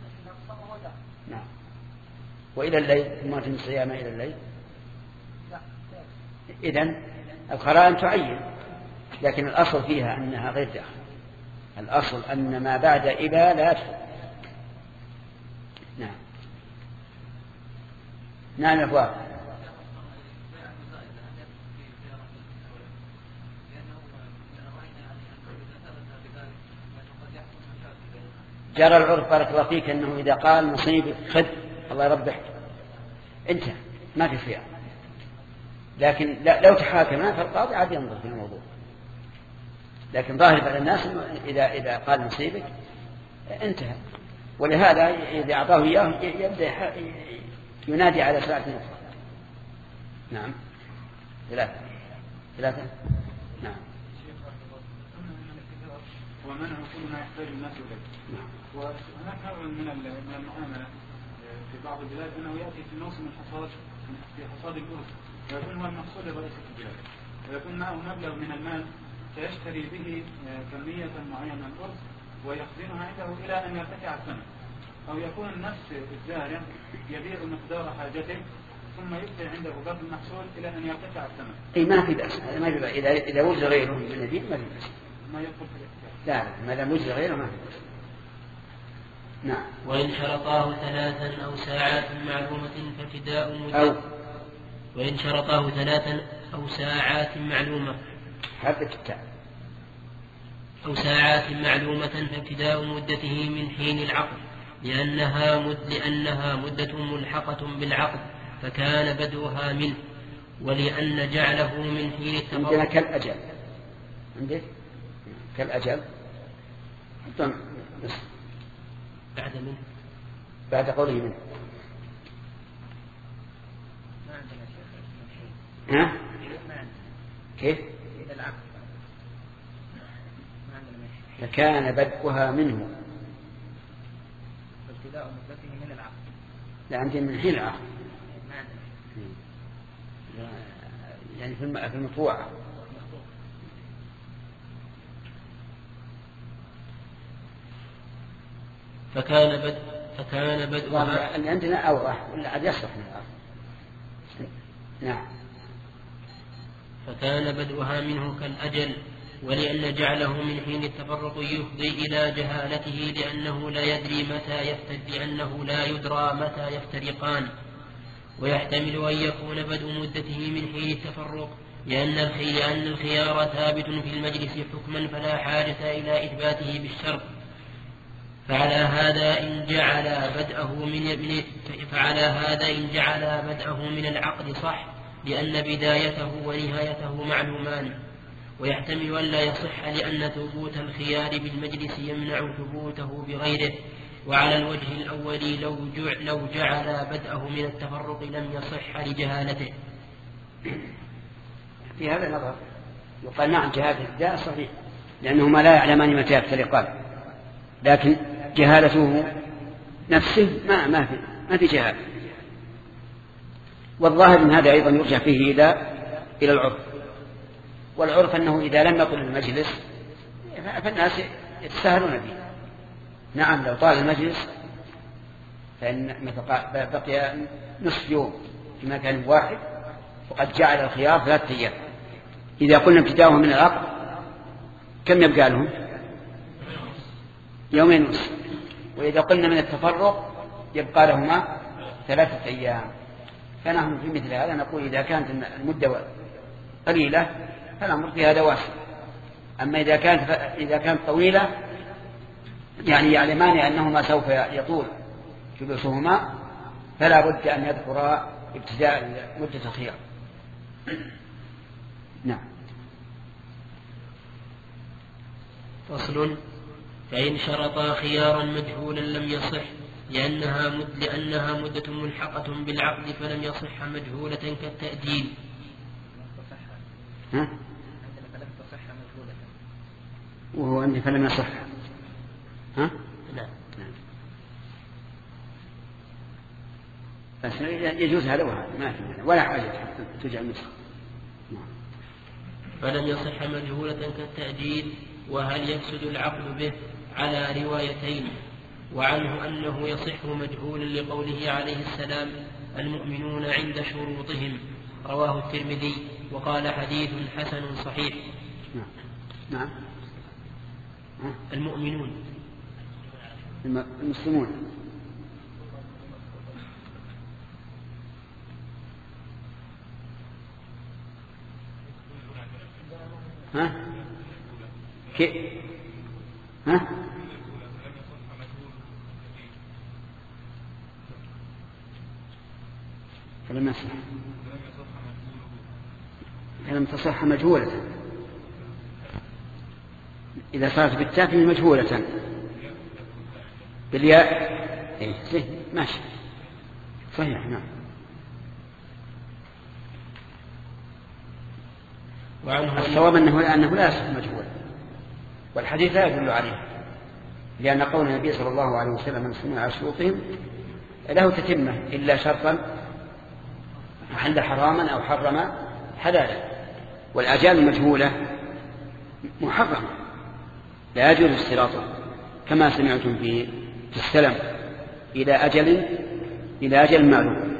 نعم. وإلى الليل ما تنسى صيام إلى الليل؟ لا إذن القرائن تعين، لكن الأصل فيها أنها غير داخل. الأصل أن ما بعد إبا لا يدخل. نعم نعم الأبواب. جرى العرف بارك الله فيك أنه إذا قال مصيبك خذ الله يربحك انتهى ما في خيار، لكن لو تحاكم فالقاضي عاد ينظر في الموضوع. لكن ظاهر بعض الناس إذا إذا قال مصيبك انتهى، ولهذا إذا أعطاه إياه يبدأ ينادي على ساعة أخرى. نعم ثلاثة ثلاثة نعم. ومنع كل ما يحتاج الناس إليه. وهناك نوع من من المعاملة في بعض البلاد أنه يأتي في موسم الحصاد في حصاد الأرز ويكون هو المقصود لرئيس البلاد، ويكون معه مبلغ من المال سيشتري به كمية معينة من الأرز ويخزنها عنده إلى أن يرتفع الثمن، أو يكون نفس الزارع يبيع مقدار حاجته ثم يبقي عنده باقي المحصول إلى أن يرتفع الثمن. أي ما في بأس، هذا ما في بأس. إذا إذا وجد غيره من النبيذ ما في بأس. ما يدخل في الاختيار. لا ما دام وجد غيره ما في بأس. نعم. وإن شرطاه ثلاثا أو ساعات معلومة فابتداء مدة. أو وإن شرطاه ثلاثا أو ساعات معلومة حركة التاء أو ساعات معلومة فابتداء مدته من حين العقد، لأنها مد لأنها مدة ملحقة بالعقد فكان بدؤها منه، ولأن جعله من حين التفرق. عندنا كالأجل، عندك كالأجل بعد منه بعد قوله منه. ها؟ كيف؟ فكان بدءها منه ابتداء مدته من العقد. لا عندي من حين العقد يعني في المطوعة. فكان بدء فكان بدءها اللي عندنا أوضح ولا عاد يصلح من الأرض. نعم. فكان بدءها منه كالأجل، ولأن جعله من حين التفرق يفضي إلى جهالته، لأنه لا يدري متى يفترق لأنه لا يدرى متى يفترقان. ويحتمل أن يكون بدء مدته من حين التفرق لأن لأن الخيار ثابت في المجلس حكما فلا حاجة إلى إثباته بالشرط. فعلى هذا إن جعل بدءه من فعلى هذا إن جعل بدءه من العقد صح، لأن بدايته ونهايته معلومان. ويحتمل أن لا يصح لأن ثبوت الخيار بالمجلس يمنع ثبوته بغيره. وعلى الوجه الأول لو جعل, لو جعل بدءه من التفرق لم يصح لجهالته. في هذا نظر يقال نعم جهالة الابتداء صحيح، لأنهما لا يعلمان متى يفترقان، لكن جهالته نفسه ما ما في ما في جهالة. والظاهر من هذا أيضا يرجع فيه إلى إلى العرف، والعرف أنه إذا لم يطل المجلس فالناس يتساهلون به. نعم لو طال المجلس فإن بقي نصف يوم في مكان واحد وقد جعل الخيار ثلاثة أيام. إذا قلنا ابتداؤه من العقد كم يبقى لهم؟ يومين ونصف. وإذا قلنا من التفرق يبقى لهما ثلاثة أيام. فنحن في مثل هذا نقول إذا كانت المدة قليلة فالأمر في هذا واسع. أما إذا كانت إذا كانت طويلة يعني يعلمان أنهما سوف يطول جلوسهما فلا بد أن يذكرا ابتداء مدة الخيار. نعم. فصل. فإن شرطا خيارا مجهولا لم يصح لأنها, مد لأنها مدة ملحقة بالعقد فلم يصح مجهولة كالتأجيل. ها؟ وهو عندي فلم يصح. ها؟ نعم. بس يجوز هذا وهذا ما في ولا حاجة تجعل نسخ. فلم يصح مجهولة كالتأجيل. وهل يفسد العقد به؟ على روايتين. وعنه أنه يصح مجهولا لقوله عليه السلام المؤمنون عند شروطهم، رواه الترمذي. وقال حديث حسن صحيح. نعم نعم المؤمنون المسلمون. ها كي ها فلم يصح فلم تصح مجهولة. إذا صارت بالتاء مجهولة بالياء إيه صحيح ماشي صحيح. نعم. الصواب أنه, أنه لا يصح مجهول، والحديث لا يدل عليه، لأن قول النبي صلى الله عليه وسلم المسلمون على شروطهم له تتمة إلا شرطا أحل حراما أو حرم حلالا، والأجال المجهولة محرمة لا يجوز اشتراطه كما سمعتم في السلم إلى أجل إلى أجل معلوم.